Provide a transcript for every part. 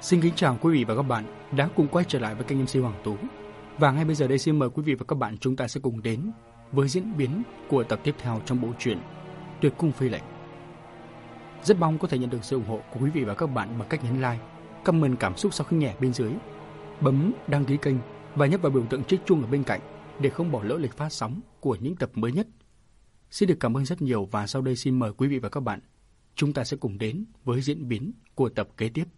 Xin kính chào quý vị và các bạn đã cùng quay trở lại với kênh MC Hoàng Tú. Và ngay bây giờ đây xin mời quý vị và các bạn chúng ta sẽ cùng đến với diễn biến của tập tiếp theo trong bộ truyện Tuyệt Cung Phi Lệnh. Rất mong có thể nhận được sự ủng hộ của quý vị và các bạn bằng cách nhấn like, comment cảm xúc sau khi nghe bên dưới, bấm đăng ký kênh và nhấp vào biểu tượng chiếc chuông ở bên cạnh để không bỏ lỡ lịch phát sóng của những tập mới nhất. Xin được cảm ơn rất nhiều và sau đây xin mời quý vị và các bạn chúng ta sẽ cùng đến với diễn biến của tập kế tiếp.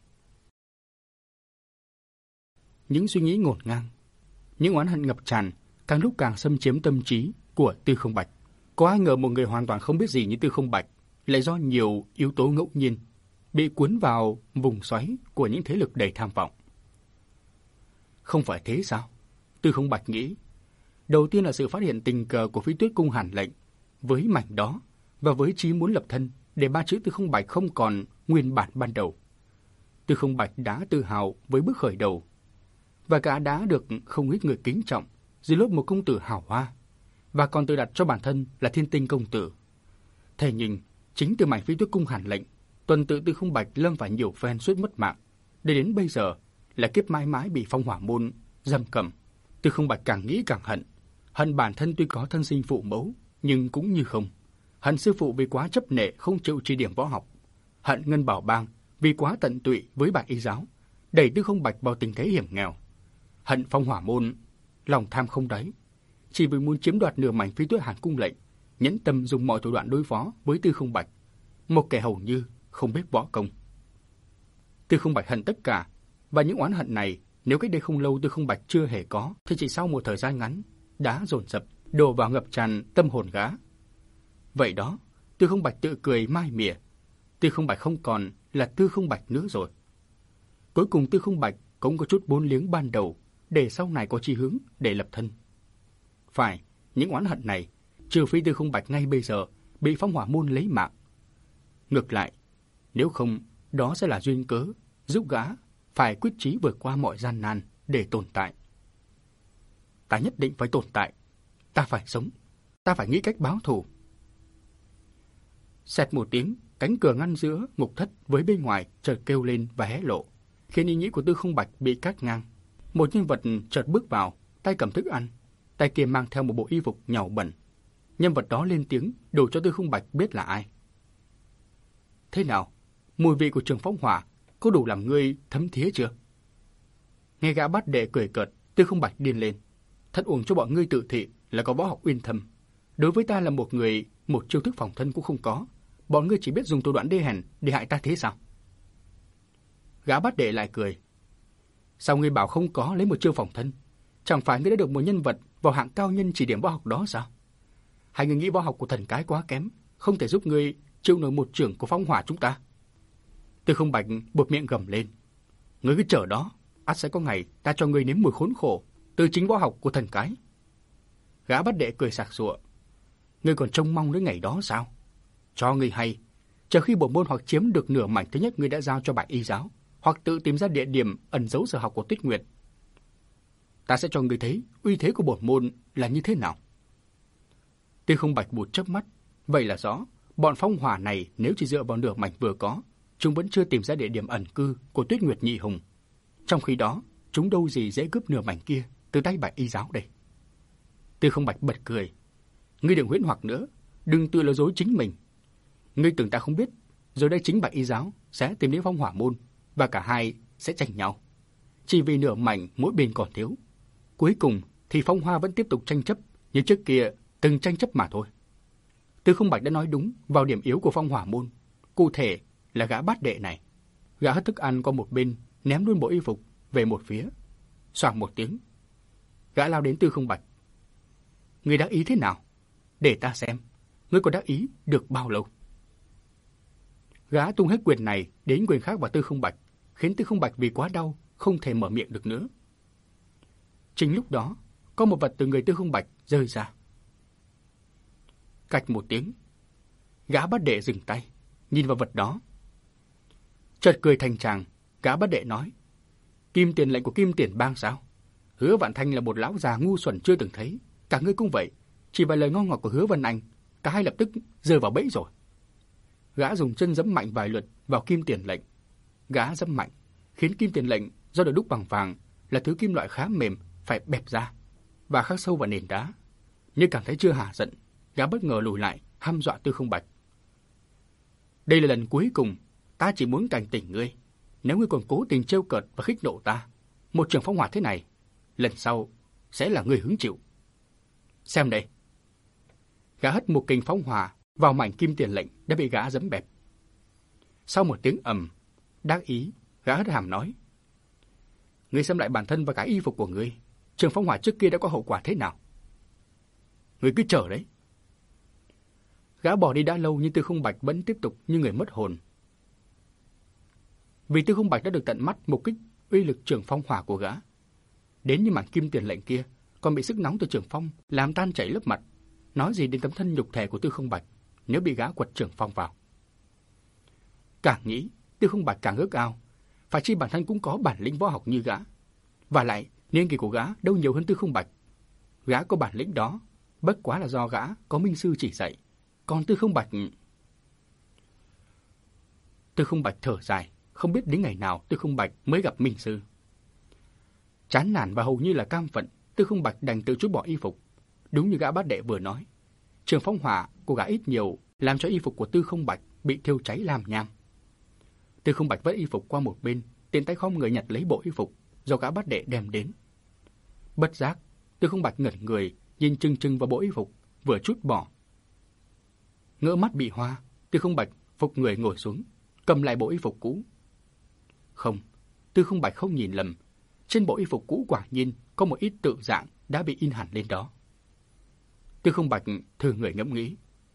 Những suy nghĩ ngổn ngang, những oán hận ngập tràn càng lúc càng xâm chiếm tâm trí của Tư Không Bạch. Có ai ngờ một người hoàn toàn không biết gì như Tư Không Bạch lại do nhiều yếu tố ngẫu nhiên bị cuốn vào vùng xoáy của những thế lực đầy tham vọng. Không phải thế sao? Tư Không Bạch nghĩ. Đầu tiên là sự phát hiện tình cờ của Phi Tuyết Cung Hàn Lệnh với mảnh đó và với chí muốn lập thân để ba chữ Tư Không Bạch không còn nguyên bản ban đầu. Tư Không Bạch đã tự hào với bước khởi đầu và gã đã được không ít người kính trọng dưới lớp một công tử hào hoa và còn tự đặt cho bản thân là Thiên Tinh công tử. Thế nhưng chính từ mảnh Phi Tuyết Cung Hàn Lệnh, tuần tự Tư Không Bạch lâm phải nhiều phen suýt mất mạng, để đến bây giờ là kiếp mãi mãi bị Phong Hỏa môn giam cầm. Tư Không Bạch càng nghĩ càng hận, hận bản thân tuy có thân sinh phụ mẫu nhưng cũng như không, hận sư phụ vì quá chấp nệ không chịu chỉ điểm võ học, hận Ngân Bảo Bang vì quá tận tụy với Bạch Y giáo, đẩy Tư Không Bạch vào tình thế hiểm nghèo, hận Phong Hỏa môn lòng tham không đáy, chỉ vì muốn chiếm đoạt nửa mảnh Phi Tuyết Hàn Cung lệnh, nhẫn tâm dùng mọi thủ đoạn đối phó với Tư Không Bạch, một kẻ hầu như không biết võ công. Tư Không Bạch hận tất cả, và những oán hận này nếu cách đây không lâu Tư Không Bạch chưa hề có, thì chỉ sau một thời gian ngắn đã dồn dập đổ vào ngập tràn tâm hồn gã. Vậy đó, Tư Không Bạch tự cười mai mỉa, Tư Không Bạch không còn là Tư Không Bạch nữa rồi. Cuối cùng Tư Không Bạch cũng có chút vốn liếng ban đầu để sau này có chí hướng để lập thân. Phải, những oán hận này, trừ phi Tư Không Bạch ngay bây giờ bị Phong Hỏa môn lấy mạng. Ngược lại, nếu không, đó sẽ là duyên cớ giúp gã phải quyết chí vượt qua mọi gian nan để tồn tại. Ta nhất định phải tồn tại, ta phải sống, ta phải nghĩ cách báo thù. Xẹt một tiếng, cánh cửa ngăn giữa ngục thất với bên ngoài chợt kêu lên và hé lộ, khiến ý nghĩ của Tư Không Bạch bị cắt ngang. Một nhân vật chợt bước vào, tay cầm thức ăn, tay kia mang theo một bộ y phục nhàu bẩn. Nhân vật đó lên tiếng đủ cho Tư Không Bạch biết là ai. Thế nào, mùi vị của Trường Phóng Hỏa có đủ làm ngươi thấm thía chưa? Nghe gã Bát Đệ cười cợt, Tư Không Bạch điên lên. Thật uổng cho bọn ngươi tự thị là có võ học uyên thâm. Đối với ta là một người, một chiêu thức phòng thân cũng không có. Bọn ngươi chỉ biết dùng thủ đoạn đê hèn để hại ta thế sao? Gã Bát Đệ lại cười. Sao ngươi bảo không có lấy một chiêu phòng thân? Chẳng phải ngươi đã được một nhân vật vào hạng cao nhân chỉ điểm võ học đó sao? Hay ngươi nghĩ võ học của thần cái quá kém, không thể giúp ngươi chịu nổi một chưởng của Phong Hỏa chúng ta? Tư Không Bạch buột miệng gầm lên. Ngươi cứ chờ đó, ắt sẽ có ngày ta cho ngươi nếm mùi khốn khổ từ chính võ học của thần cái. Gã Bát Đệ cười sặc sụa. Ngươi còn trông mong đến ngày đó sao? Cho ngươi hay, chờ khi bổn môn hoặc chiếm được nửa mảnh thứ nhất ngươi đã giao cho Bạch Y giáo, hoặc tự tìm ra địa điểm ẩn giấu sở học của Tuyết Nguyệt, ta sẽ cho ngươi thấy uy thế của bổn môn là như thế nào. Tư Không Bạch bụt chớp mắt, vậy là rõ, bọn Phong Hỏa này nếu chỉ dựa vào nửa mảnh vừa có, chúng vẫn chưa tìm ra địa điểm ẩn cư của Tuyết Nguyệt Nhị Hùng. Trong khi đó, chúng đâu gì dễ cướp nửa mảnh kia từ tay Bạch Y giáo đây. Tư Không Bạch bật cười. Ngươi đừng huyễn hoặc nữa, đừng tự lừa dối chính mình. Ngươi tưởng ta không biết, rồi đây chính Bạch Y giáo sẽ tìm đến Phong Hỏa môn và cả hai sẽ tranh nhau. Chỉ vì nửa mảnh mỗi bên còn thiếu. Cuối cùng thì Phong Hoa vẫn tiếp tục tranh chấp như trước kia từng tranh chấp mà thôi. Tư Không Bạch đã nói đúng vào điểm yếu của Phong Hỏa môn, cụ thể là gã Bát Đệ này. Gã hất thức ăn qua một bên, ném luôn bộ y phục về một phía. Xoảng một tiếng, gã lao đến Tư Không Bạch. Ngươi đắc ý thế nào? Để ta xem, ngươi có đắc ý được bao lâu? Gã tung hết quyền này đến quyền khác vào Tư Không Bạch, khiến Tư Không Bạch vì quá đau không thể mở miệng được nữa. Chính lúc đó, có một vật từ người Tư Không Bạch rơi ra. Cạch một tiếng, gã Bát Đệ dừng tay, nhìn vào vật đó. Chợt cười thành tràng, gã Bát Đệ nói: Kim tiền lệnh của Kim Tiền Bang sao? Hứa Vạn Thanh là một lão già ngu xuẩn chưa từng thấy, cả ngươi cũng vậy. Chỉ vài lời ngon ngọt của Hứa Vân Anh, cả hai lập tức rơi vào bẫy rồi. Gã dùng chân giẫm mạnh vài lượt vào kim tiền lệnh. Gã giẫm mạnh, khiến kim tiền lệnh do được đúc bằng vàng là thứ kim loại khá mềm phải bẹp ra và khắc sâu vào nền đá. Nhưng cảm thấy chưa hả giận, gã bất ngờ lùi lại, hăm dọa Tư Không Bạch. Đây là lần cuối cùng, ta chỉ muốn cảnh tỉnh ngươi. Nếu ngươi còn cố tình trêu cợt và khích nộ ta, một trường phong hỏa thế này, lần sau sẽ là ngươi hứng chịu. Xem đây. Gã hất một kình phóng hỏa vào mảnh kim tiền lệnh đã bị gã giẫm bẹp. Sau một tiếng ầm, đắc ý, gã hất hàm nói: Ngươi xem lại bản thân và cả y phục của ngươi, trường phong hỏa trước kia đã có hậu quả thế nào? Ngươi cứ chờ đấy. Gã bỏ đi đã lâu nhưng Tư Không Bạch vẫn tiếp tục như người mất hồn. Vì Tư Không Bạch đã được tận mắt mục kích uy lực trường phong hỏa của gã. Đến như mảnh kim tiền lệnh kia còn bị sức nóng từ trường phong làm tan chảy lớp mặt, nói gì đến tấm thân nhục thể của Tư Không Bạch nếu bị gã quật trường phong vào. Càng nghĩ, Tư Không Bạch càng ước ao, phải chi bản thân cũng có bản lĩnh võ học như gã. Và lại, niên kỷ của gã đâu nhiều hơn Tư Không Bạch. Gã có bản lĩnh đó, bất quá là do gã có minh sư chỉ dạy. Còn Tư Không Bạch... Tư Không Bạch thở dài, không biết đến ngày nào Tư Không Bạch mới gặp minh sư. Chán nản và hầu như là cam phận, Tư Không Bạch đành tự chút bỏ y phục. Đúng như gã bát đệ vừa nói, trường phong hỏa của gã ít nhiều làm cho y phục của Tư Không Bạch bị thiêu cháy làm nham. Tư Không Bạch vứt y phục qua một bên, tiện tay khom người nhặt lấy bộ y phục do gã bát đệ đem đến. Bất giác, Tư Không Bạch ngẩn người, nhìn chừng chừng vào bộ y phục vừa chút bỏ. Ngỡ mắt bị hoa, Tư Không Bạch phục người ngồi xuống, cầm lại bộ y phục cũ. Không, Tư Không Bạch không nhìn lầm, trên bộ y phục cũ quả nhiên có một ít tự dạng đã bị in hẳn lên đó. Tư Không Bạch thử người ngẫm nghĩ.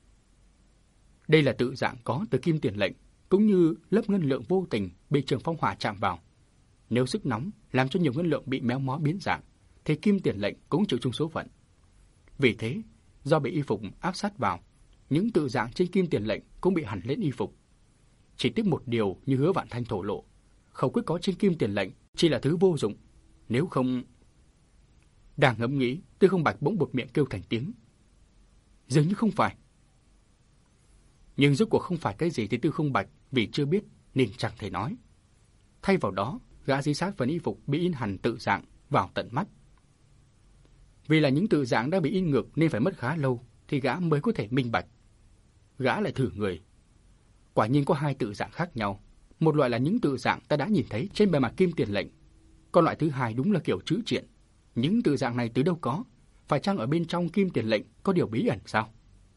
Đây là tự dạng có từ kim tiền lệnh, cũng như lớp ngân lượng vô tình bị trường phong hỏa chạm vào. Nếu sức nóng làm cho nhiều ngân lượng bị méo mó biến dạng, thì kim tiền lệnh cũng chịu chung số phận. Vì thế, do bị y phục áp sát vào, những tự dạng trên kim tiền lệnh cũng bị hằn lên y phục. Chỉ tiếc một điều như Hứa Vạn Thanh thổ lộ, khẩu quyết có trên kim tiền lệnh chỉ là thứ vô dụng, nếu không... Đang ngẫm nghĩ, Tư Không Bạch bỗng buột miệng kêu thành tiếng. Dường như không phải. Nhưng rốt cuộc không phải cái gì thì Tư Không Bạch vì chưa biết nên chẳng thể nói. Thay vào đó, gã dí sát phần y phục bị in hằn tự dạng vào tận mắt. Vì là những tự dạng đã bị in ngược nên phải mất khá lâu thì gã mới có thể minh bạch. Gã lại thử người. Quả nhiên có hai tự dạng khác nhau. Một loại là những tự dạng ta đã nhìn thấy trên bề mặt kim tiền lệnh. Còn loại thứ hai đúng là kiểu chữ triện. Những tự dạng này từ đâu có? Phải chăng ở bên trong kim tiền lệnh có điều bí ẩn sao?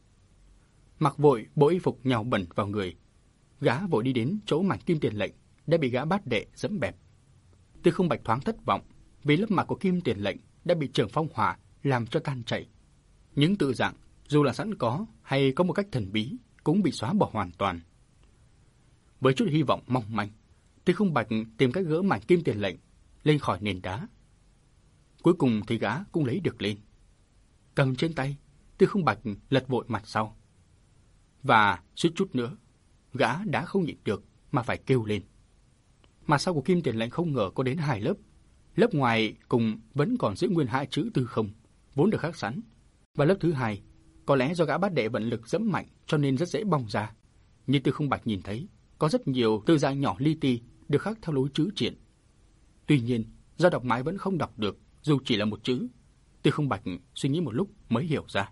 Mặc vội bộ y phục nhào bẩn vào người, gã vội đi đến chỗ mảnh kim tiền lệnh đã bị gã bát đệ giẫm bẹp. Tư Không Bạch thoáng thất vọng vì lớp mặt của kim tiền lệnh đã bị trường phong hỏa làm cho tan chảy. Những tự dạng dù là sẵn có hay có một cách thần bí cũng bị xóa bỏ hoàn toàn. Với chút hy vọng mong manh, Tư Không Bạch tìm cách gỡ mảnh kim tiền lệnh lên khỏi nền đá. Cuối cùng thì gã cũng lấy được lên. Cầm trên tay, Tư Không Bạch lật vội mặt sau. Và suýt chút nữa, gã đã không nhịn được mà phải kêu lên. Mặt sau của kim tiền lệnh không ngờ có đến 2 lớp. Lớp ngoài cùng vẫn còn giữ nguyên 2 chữ Tư Không, vốn được khắc sẵn. Và lớp thứ hai, có lẽ do gã bát đệ vận lực giẫm mạnh cho nên rất dễ bong ra. Nhưng Tư Không Bạch nhìn thấy, có rất nhiều tự dạng nhỏ li ti được khắc theo lối chữ triện. Tuy nhiên, do đọc mãi vẫn không đọc được, dù chỉ là một chữ. Tư Không Bạch suy nghĩ một lúc mới hiểu ra.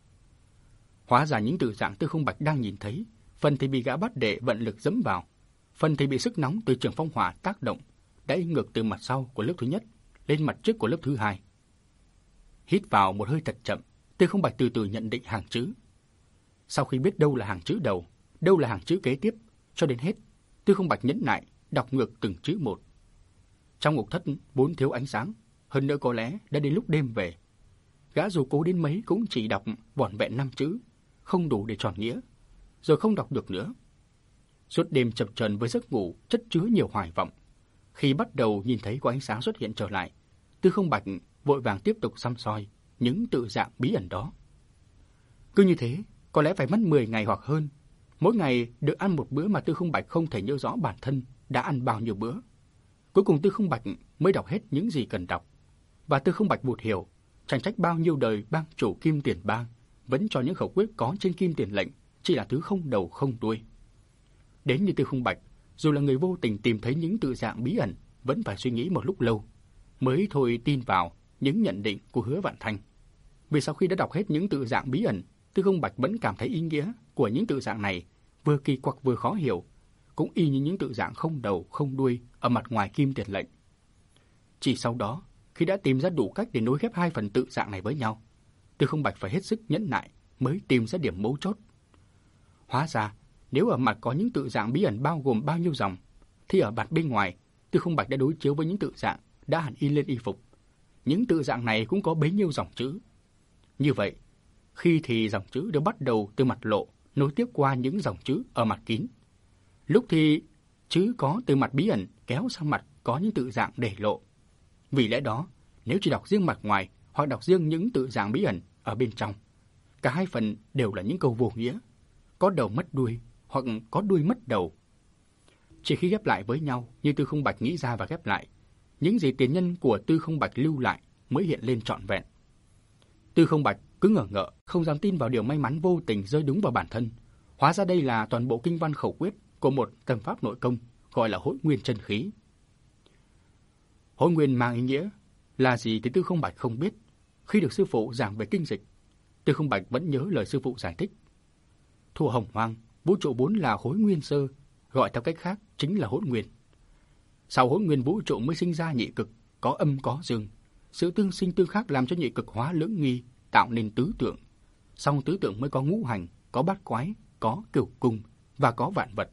Hóa ra những tự dạng Tư Không Bạch đang nhìn thấy, phần thì bị gã bát đệ vận lực giẫm vào, phần thì bị sức nóng từ trường phong hỏa tác động, đã in ngược từ mặt sau của lớp thứ nhất lên mặt trước của lớp thứ hai. Hít vào một hơi thật chậm, Tư Không Bạch từ từ nhận định hàng chữ. Sau khi biết đâu là hàng chữ đầu, đâu là hàng chữ kế tiếp, cho đến hết, Tư Không Bạch nhẫn nại đọc ngược từng chữ một. Trong ngục thất vốn thiếu ánh sáng, hơn nữa có lẽ đã đến lúc đêm về. Gã dù cố đến mấy cũng chỉ đọc vỏn vẹn 5 chữ, không đủ để tròn nghĩa, rồi không đọc được nữa. Suốt đêm chập chờn với giấc ngủ chất chứa nhiều hoài vọng. Khi bắt đầu nhìn thấy có ánh sáng xuất hiện trở lại, Tư Không Bạch vội vàng tiếp tục săm soi những tự dạng bí ẩn đó. Cứ như thế, có lẽ phải mất 10 ngày hoặc hơn. Mỗi ngày được ăn một bữa mà Tư Không Bạch không thể nhớ rõ bản thân đã ăn bao nhiêu bữa. Cuối cùng Tư Không Bạch mới đọc hết những gì cần đọc. Và Tư Không Bạch vụt hiểu, chẳng trách bao nhiêu đời bang chủ Kim Tiền Bang vẫn cho những khẩu quyết có trên kim tiền lệnh chỉ là thứ không đầu không đuôi. Đến như Tư Không Bạch, dù là người vô tình tìm thấy những tự dạng bí ẩn, vẫn phải suy nghĩ một lúc lâu mới thôi tin vào những nhận định của Hứa Vạn Thanh. Vì sau khi đã đọc hết những tự dạng bí ẩn, Tư Không Bạch vẫn cảm thấy ý nghĩa của những tự dạng này vừa kỳ quặc vừa khó hiểu, cũng y như những tự dạng không đầu không đuôi ở mặt ngoài kim tiền lệnh. Chỉ sau đó, khi đã tìm ra đủ cách để nối ghép hai phần tự dạng này với nhau, Tư Không Bạch phải hết sức nhẫn nại mới tìm ra điểm mấu chốt. Hóa ra, nếu ở mặt có những tự dạng bí ẩn bao gồm bao nhiêu dòng, thì ở mặt bên ngoài, Tư Không Bạch đã đối chiếu với những tự dạng đã hẳn in lên y phục. Những tự dạng này cũng có bấy nhiêu dòng chữ. Như vậy, khi thì dòng chữ đều bắt đầu từ mặt lộ, nối tiếp qua những dòng chữ ở mặt kín. Lúc thì chữ có từ mặt bí ẩn kéo sang mặt có những tự dạng để lộ. Vì lẽ đó, nếu chỉ đọc riêng mặt ngoài hoặc đọc riêng những tự dạng bí ẩn ở bên trong, cả hai phần đều là những câu vô nghĩa, có đầu mất đuôi hoặc có đuôi mất đầu. Chỉ khi ghép lại với nhau như Tư Không Bạch nghĩ ra và ghép lại, những gì tiền nhân của Tư Không Bạch lưu lại mới hiện lên trọn vẹn. Tư Không Bạch cứ ngờ ngợ, không dám tin vào điều may mắn vô tình rơi đúng vào bản thân. Hóa ra đây là toàn bộ kinh văn khẩu quyết của một tâm pháp nội công gọi là Hỗn Nguyên chân khí. Hỗn Nguyên mang ý nghĩa là gì thì Tư Không Bạch không biết. Khi được sư phụ giảng về kinh dịch, Tư Không Bạch vẫn nhớ lời sư phụ giải thích. Thuở Hồng Hoang, vũ trụ vốn là Hỗn Nguyên sơ, gọi theo cách khác chính là Hỗn Nguyên. Sau Hỗn Nguyên vũ trụ mới sinh ra nhị cực, có âm có dương. Sự tương sinh tương khắc làm cho nhị cực hóa lưỡng nghi, tạo nên tứ tượng. Sau tứ tượng mới có ngũ hành, có bát quái, có cửu cung và có vạn vật.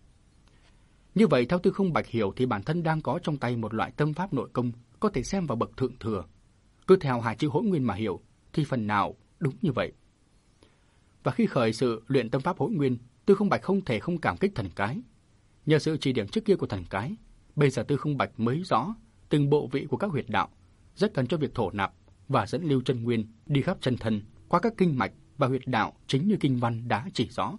Như vậy theo Tư Không Bạch hiểu thì bản thân đang có trong tay một loại tâm pháp nội công có thể xem vào bậc thượng thừa. Cứ theo hai chữ Hỗn Nguyên mà hiểu thì phần nào đúng như vậy. Và khi khởi sự luyện tâm pháp Hỗn Nguyên, Tư Không Bạch không thể không cảm kích Thần Cái. Nhờ sự chỉ điểm trước kia của Thần Cái, bây giờ Tư Không Bạch mới rõ từng bộ vị của các huyệt đạo, rất cần cho việc thổ nạp và dẫn lưu chân nguyên đi khắp chân thân qua các kinh mạch và huyệt đạo chính như kinh văn đã chỉ rõ.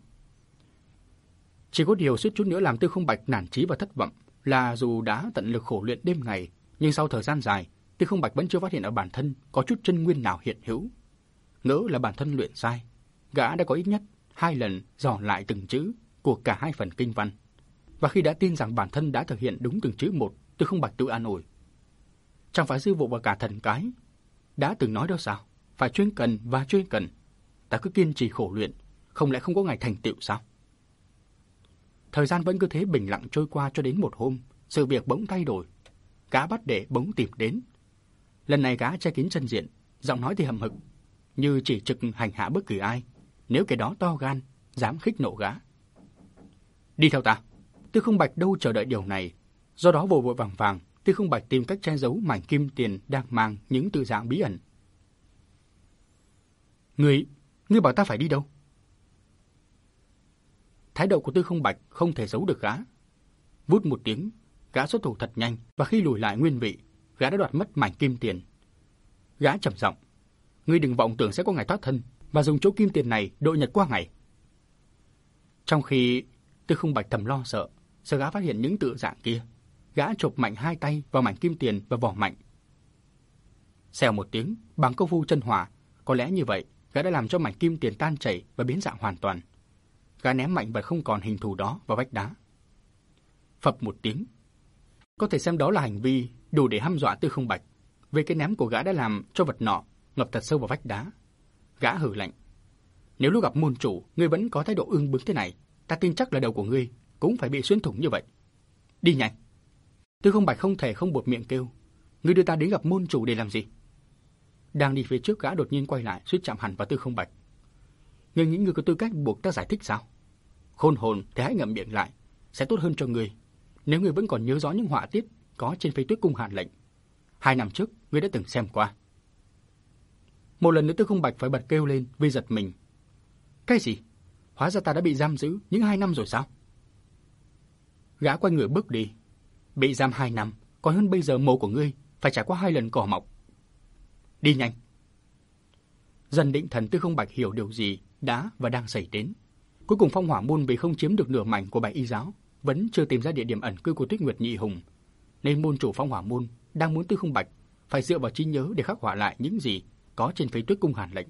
Chỉ có điều suýt chút nữa làm Tư Không Bạch nản chí và thất vọng là dù đã tận lực khổ luyện đêm ngày, nhưng sau thời gian dài, Tư Không Bạch vẫn chưa phát hiện ở bản thân có chút chân nguyên nào hiện hữu. Ngỡ là bản thân luyện sai, gã đã có ít nhất 2 lần dò lại từng chữ của cả hai phần kinh văn. Và khi đã tin rằng bản thân đã thực hiện đúng từng chữ một, Tư Không Bạch tự an ủi. Chẳng phải sư phụ và cả Thần Cái đã từng nói đâu sao? Phải chuyên cần và chuyên cần. Ta cứ kiên trì khổ luyện, không lẽ không có ngày thành tựu sao? Thời gian vẫn cứ thế bình lặng trôi qua cho đến một hôm, sự việc bỗng thay đổi. Gã bắt đệ bỗng tìm đến. Lần này gã che kín chân diện, giọng nói thì hậm hực, như chỉ trực hành hạ bất kỳ ai, nếu kẻ đó to gan, dám khích nộ gã. Đi theo ta. Tư Không Bạch đâu chờ đợi điều này, do đó vội vội vàng vàng, Tư Không Bạch tìm cách che giấu mảnh kim tiền đang mang những tự dạng bí ẩn. Ngươi bảo ta phải đi đâu? Thái độ của Tư Không Bạch không thể giấu được gã. Vút một tiếng, gã xuất thủ thật nhanh và khi lùi lại nguyên vị, gã đã đoạt mất mảnh kim tiền. Gã trầm giọng, ngươi đừng vọng tưởng sẽ có ngày thoát thân và dùng chỗ kim tiền này độ nhật qua ngày. Trong khi Tư Không Bạch thầm lo sợ gã phát hiện những tự dạng kia, gã chộp mạnh hai tay vào mảnh kim tiền và vò mạnh. Xèo một tiếng, bằng công phu chân hỏa, có lẽ như vậy, gã đã làm cho mảnh kim tiền tan chảy và biến dạng hoàn toàn. Gã ném mạnh vật không còn hình thù đó vào vách đá. Phập một tiếng. Có thể xem đó là hành vi đủ để hăm dọa Tư Không Bạch. Về cái ném của gã đã làm cho vật nọ ngập thật sâu vào vách đá. Gã hừ lạnh. Nếu lúc gặp môn chủ, ngươi vẫn có thái độ ương bướng thế này, ta tin chắc là đầu của ngươi cũng phải bị xuyên thủng như vậy. Đi nhanh. Tư Không Bạch không thể không buột miệng kêu. Ngươi đưa ta đến gặp môn chủ để làm gì? Đang đi phía trước, gã đột nhiên quay lại, suýt chạm hẳn vào Tư Không Bạch. Ngươi nghĩ ngươi có tư cách buộc ta giải thích sao? Khôn hồn thì hãy ngậm miệng lại, sẽ tốt hơn cho ngươi. Nếu ngươi vẫn còn nhớ rõ những họa tiết có trên Phế Tuyết Cung Hàn Lệnh, 2 năm trước ngươi đã từng xem qua. Một lần nữa Tư Không Bạch phải bật kêu lên vì giật mình. Cái gì? Hóa ra ta đã bị giam giữ những 2 năm rồi sao? Gã quay người bước đi. Bị giam 2 năm, còn hơn bây giờ mồ của ngươi phải trải qua 2 lần cỏ mọc. Đi nhanh. Dần định thần, Tư Không Bạch hiểu điều gì đã và đang xảy đến. Cuối cùng Phong Hỏa Môn vì không chiếm được nửa mảnh của Bạch Y giáo, vẫn chưa tìm ra địa điểm ẩn cư của Tuyết Nguyệt Nhị Hùng, nên môn chủ Phong Hỏa Môn đang muốn Tư Không Bạch phải dựa vào trí nhớ để khắc họa lại những gì có trên Phế Tuyết Cung Hàn Lệnh.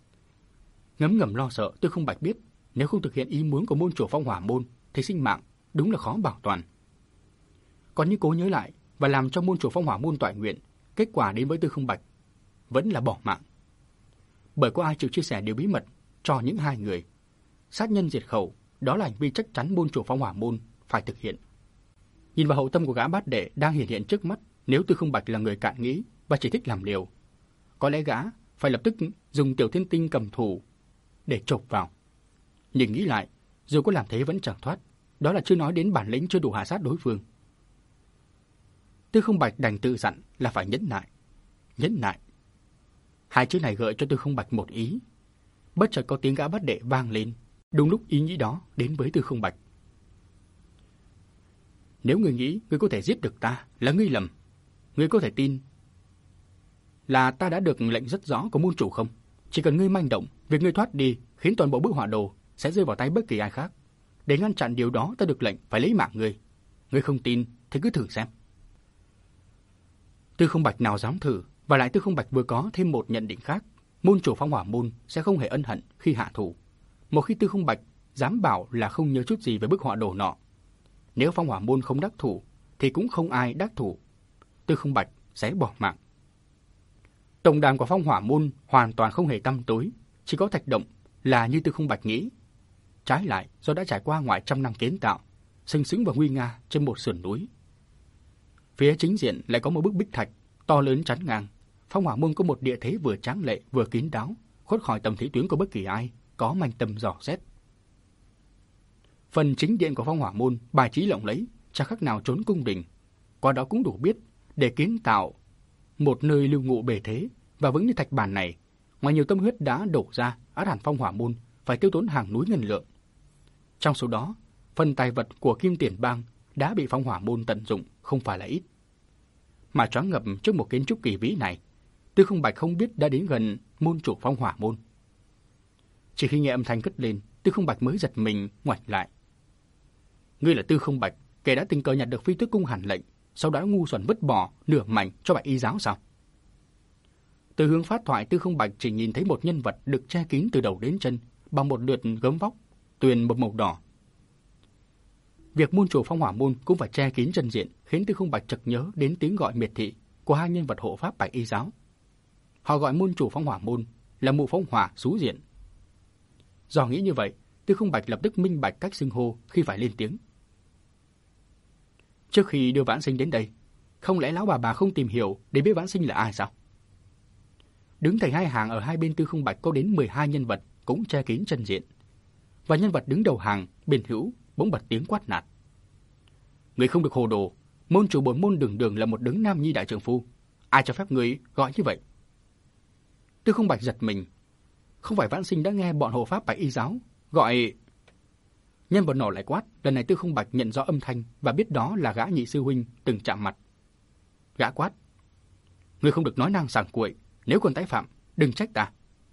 Ngấm ngầm lo sợ, Tư Không Bạch biết nếu không thực hiện ý muốn của môn chủ Phong Hỏa Môn thì sinh mạng đúng là khó bảo toàn. Còn như cố nhớ lại và làm cho môn chủ Phong Hỏa môn toại nguyện, kết quả đến với Tư Không Bạch vẫn là bỏ mạng. Bởi có ai chịu chia sẻ điều bí mật cho những hai người. Sát nhân diệt khẩu, đó là hành vi chắc chắn môn chủ Phong Hỏa môn phải thực hiện. Nhìn vào hậu tâm của gã bát đệ đang hiện hiện trước mắt, nếu Tư Không Bạch là người cạn nghĩ và chỉ thích làm liều, có lẽ gã phải lập tức dùng Tiểu Thiên Tinh cầm thủ để chộp vào. Nhưng nghĩ lại, dù có làm thế vẫn chẳng thoát, đó là chưa nói đến bản lĩnh chưa đủ hạ sát đối phương. Tư Không Bạch đành tự dặn là phải nhẫn nại. Nhẫn nại. Hai chữ này gợi cho Tư Không Bạch một ý. Bất chợt có tiếng gã bát đệ vang lên, đúng lúc ý nghĩ đó đến với Tư Không Bạch. Nếu ngươi nghĩ ngươi có thể giết được ta là ngươi lầm. Ngươi có thể tin là ta đã được lệnh rất rõ của môn chủ không? Chỉ cần ngươi manh động, việc ngươi thoát đi khiến toàn bộ bức họa đồ sẽ rơi vào tay bất kỳ ai khác. Để ngăn chặn điều đó, ta được lệnh phải lấy mạng ngươi. Ngươi không tin thì cứ thử xem. Tư Không Bạch nào dám thử, và lại Tư Không Bạch vừa có thêm một nhận định khác, môn chủ Phong Hỏa môn sẽ không hề ân hận khi hạ thủ. Một khi Tư Không Bạch dám bảo là không nhớ chút gì về bức họa đồ nọ, nếu Phong Hỏa môn không đắc thủ thì cũng không ai đắc thủ. Tư Không Bạch sẽ bỏ mạng. Tổng đàn của Phong Hỏa môn hoàn toàn không hề tăm tối, chỉ có Thạch Động là như Tư Không Bạch nghĩ. Trái lại, do đã trải qua ngoại trăm năm kiến tạo, sừng sững và nguy nga trên một sườn núi. Phía chính diện lại có một bức bích thạch to lớn chắn ngang. Phong Hỏa môn có một địa thế vừa tráng lệ vừa kín đáo, khuất khỏi tầm thị tuyến của bất kỳ ai có manh tâm dò xét. Phần chính điện của Phong Hỏa môn bài trí lộng lẫy, chẳng khác nào trốn cung đình. Qua đó cũng đủ biết để kiến tạo một nơi lưu ngụ bề thế và vững như thạch bản này, ngoài nhiều tâm huyết đã đổ ra, ắt hẳn Phong Hỏa môn phải tiêu tốn hàng núi ngân lượng. Trong số đó, phần tài vật của Kim Tiền Bang đã bị Phong Hỏa môn tận dụng không phải là ít. Mà choáng ngập trước một kiến trúc kỳ vĩ này, Tư Không Bạch không biết đã đến gần môn chủ Phong Hỏa môn. Chỉ khi nghe âm thanh cất lên, Tư Không Bạch mới giật mình ngoảnh lại. Ngươi là Tư Không Bạch, kẻ đã tình cờ nhặt được Phi Tước cung hàn lệnh, sau đó ngu xuẩn vứt bỏ nửa mảnh cho Bạch Y giáo sao? Từ hướng phát thoại, Tư Không Bạch chỉ nhìn thấy một nhân vật được che kín từ đầu đến chân bằng một lượt gấm vóc tuyền một màu đỏ. Việc môn chủ Phong Hỏa môn cũng phải che kín chân diện khiến Tư Không Bạch chợt nhớ đến tiếng gọi miệt thị của hai nhân vật hộ pháp Bạch Y giáo. Họ gọi môn chủ Phong Hỏa môn là Mụ Phong Hỏa xú diện. Do nghĩ như vậy, Tư Không Bạch lập tức minh bạch cách xưng hô khi phải lên tiếng. Trước khi đưa Vãn Sinh đến đây, không lẽ lão bà không tìm hiểu để biết Vãn Sinh là ai sao? Đứng thành hai hàng ở hai bên Tư Không Bạch có đến 12 nhân vật cũng che kín chân diện. Và nhân vật đứng đầu hàng, bên hữu, bỗng bật tiếng quát nạt. Người không được hồ đồ, môn chủ bổn môn đường đường là một đấng nam nhi đại trượng phu. Ai cho phép người gọi như vậy? Tư Không Bạch giật mình. Không phải Vãn Sinh đã nghe bọn hộ pháp Bạch Y giáo gọi... Nhân vật nọ lại quát, lần này Tư Không Bạch nhận rõ âm thanh và biết đó là gã nhị sư huynh từng chạm mặt. Gã quát. Ngươi không được nói năng sảng cuội, nếu còn tái phạm, đừng trách ta.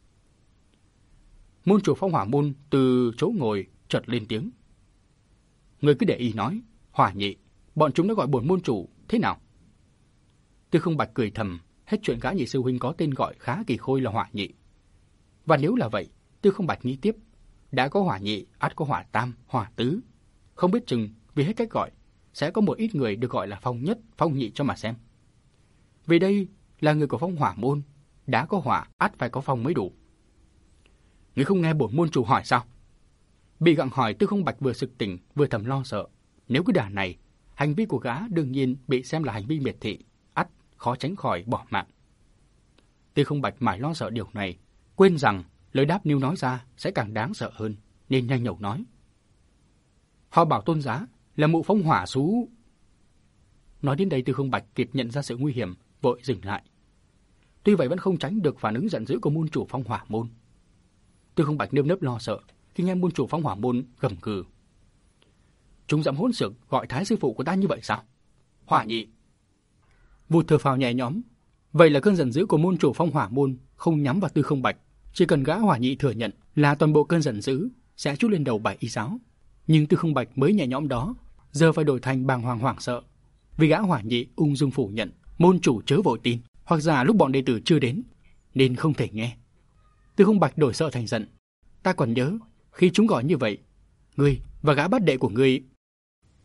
Môn chủ Phong Hỏa môn từ chỗ ngồi chợt lên tiếng. Ngươi cứ để ý nói, Hỏa nhị, bọn chúng đã gọi bổn môn chủ thế nào? Tư Không Bạch cười thầm, hết chuyện gã nhị sư huynh có tên gọi khá kỳ khôi là Hỏa nhị. Và nếu là vậy, Tư Không Bạch nghĩ tiếp, đã có Hỏa nhị, ắt có Hỏa tam, Hỏa tứ. Không biết chừng vì hết cách gọi, sẽ có một ít người được gọi là Phong nhất, Phong nhị cho mà xem. Vì đây là người của Phong Hỏa môn, đã có hỏa, ắt phải có phong mới đủ. Ngươi không nghe bổn môn chủ hỏi sao? Bị gặng hỏi, Tư Không Bạch vừa sực tỉnh vừa thầm lo sợ. Nếu cứ đà này, hành vi của gã đương nhiên bị xem là hành vi miệt thị, ắt khó tránh khỏi bỏ mạng. Tư Không Bạch mải lo sợ điều này, quên rằng lời đáp nếu nói ra sẽ càng đáng sợ hơn, nên nhanh nhẩu nói. Họ bảo tôn giá là Mụ Phong Hỏa xú. Nói đến đây, Tư Không Bạch kịp nhận ra sự nguy hiểm, vội dừng lại. Tuy vậy vẫn không tránh được phản ứng giận dữ của môn chủ Phong Hỏa môn. Tư Không Bạch nơm nớp lo sợ khi nghe môn chủ Phong Hỏa môn gầm gừ. Chúng dám hỗn xược gọi thái sư phụ của ta như vậy sao? Hỏa nhị. Vụt thở phào nhẹ nhõm. Vậy là cơn giận dữ của môn chủ Phong Hỏa môn không nhắm vào Tư Không Bạch, chỉ cần gã Hỏa nhị thừa nhận là toàn bộ cơn giận dữ sẽ trút lên đầu Bạch Y giáo. Nhưng Tư Không Bạch mới nhẹ nhõm đó, giờ phải đổi thành bàng hoàng hoảng sợ, vì gã Hỏa nhị ung dung phủ nhận môn chủ chớ vội tin, hoặc giả lúc bọn đệ tử chưa đến nên không thể nghe. Tư Không Bạch đổi sợ thành giận. Ta còn nhớ khi chúng gọi như vậy, ngươi và gã bát đệ của ngươi.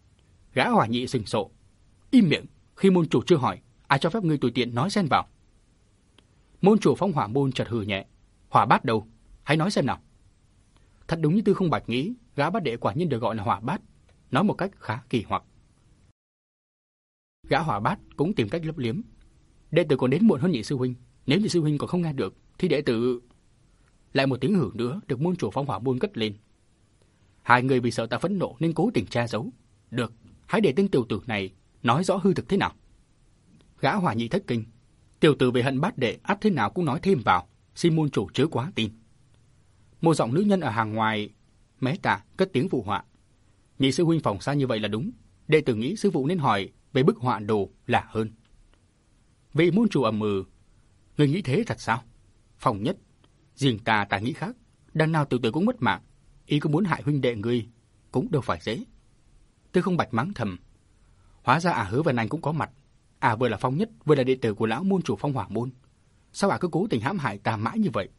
Gã hỏa nhị sừng sộ. Im miệng, khi môn chủ chưa hỏi, ai cho phép ngươi tùy tiện nói xen vào? Môn chủ Phong Hỏa môn chợt hừ nhẹ. Hỏa bát đâu? Hãy nói xem nào. Thật đúng như Tư Không Bạch nghĩ, gã bát đệ quả nhiên được gọi là hỏa bát, nói một cách khá kỳ hoặc. Gã hỏa bát cũng tìm cách lấp liếm. Đệ tử còn đến muộn hơn nhị sư huynh, nếu nhị sư huynh còn không nghe được thì đệ tử... Lại một tiếng hử nữa được môn chủ Phong Hỏa môn cất lên. Hai người vì sợ ta phẫn nộ nên cố tình che giấu. Được, hãy để tên tiểu tử này nói rõ hư thực thế nào. Gã hỏa nhị thất kinh. Tiểu tử về hận bát đệ ắt thế nào cũng nói thêm vào, xin môn chủ chớ quá tin. Một giọng nữ nhân ở hàng ngoài mé tả cất tiếng phụ họa. Nhị sư huynh phòng xa như vậy là đúng, đệ tử nghĩ sư phụ nên hỏi về bức họa đồ là hơn. Vị môn chủ ầm ừ. Người nghĩ thế thật sao? Phòng nhất, riêng ta nghĩ khác, đằng nào tiểu tử cũng mất mạng, ý có muốn hại huynh đệ ngươi cũng đâu phải dễ. Tư Không Bạch mắng thầm. Hóa ra Hứa Vân Anh cũng có mặt. Vừa là Phong Nhất, vừa là đệ tử của lão môn chủ Phong Hỏa môn. Sao cứ cố tình hãm hại ta mãi như vậy?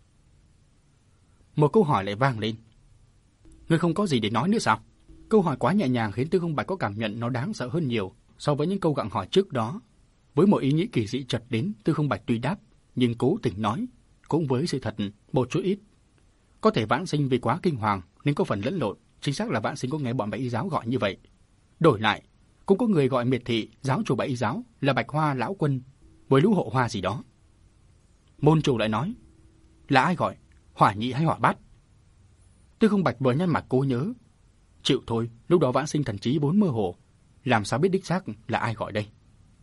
Một câu hỏi lại vang lên. Ngươi không có gì để nói nữa sao? Câu hỏi quá nhẹ nhàng khiến Tư Không Bạch có cảm nhận nó đáng sợ hơn nhiều so với những câu gặng hỏi trước đó. Với một ý nghĩ kỳ dị chợt đến, Tư Không Bạch tuy đáp, nhưng cố tình nói, cũng với sự thật một chút ít. Có thể Vãn Sinh vì quá kinh hoàng nên có phần lẫn lộn, chính xác là Vãn Sinh có nghe bọn Bạch Y giáo gọi như vậy. Đổi lại, cũng có người gọi Miệt Thị giáo chủ Bạch Y giáo là Bạch Hoa lão quân với lũ hộ hoa gì đó. Môn chủ lại nói, là ai gọi, Hỏa nhị hay Hỏa bát? Tư Không Bạch vừa nhăn mặt cố nhớ. Chịu thôi, lúc đó Vãn Sinh thần trí vốn mơ hồ, làm sao biết đích xác là ai gọi đây?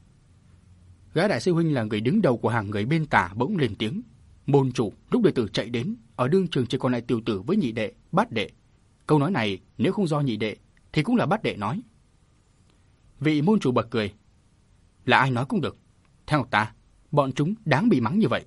Gã đại sư huynh là người đứng đầu của hàng người bên tả bỗng lên tiếng. Môn chủ, lúc đệ tử chạy đến, ở đương trường chỉ còn lại tiểu tử với nhị đệ, bát đệ. Câu nói này nếu không do nhị đệ thì cũng là bát đệ nói. Vị môn chủ bật cười. Là ai nói cũng được. Theo ta, bọn chúng đáng bị mắng như vậy.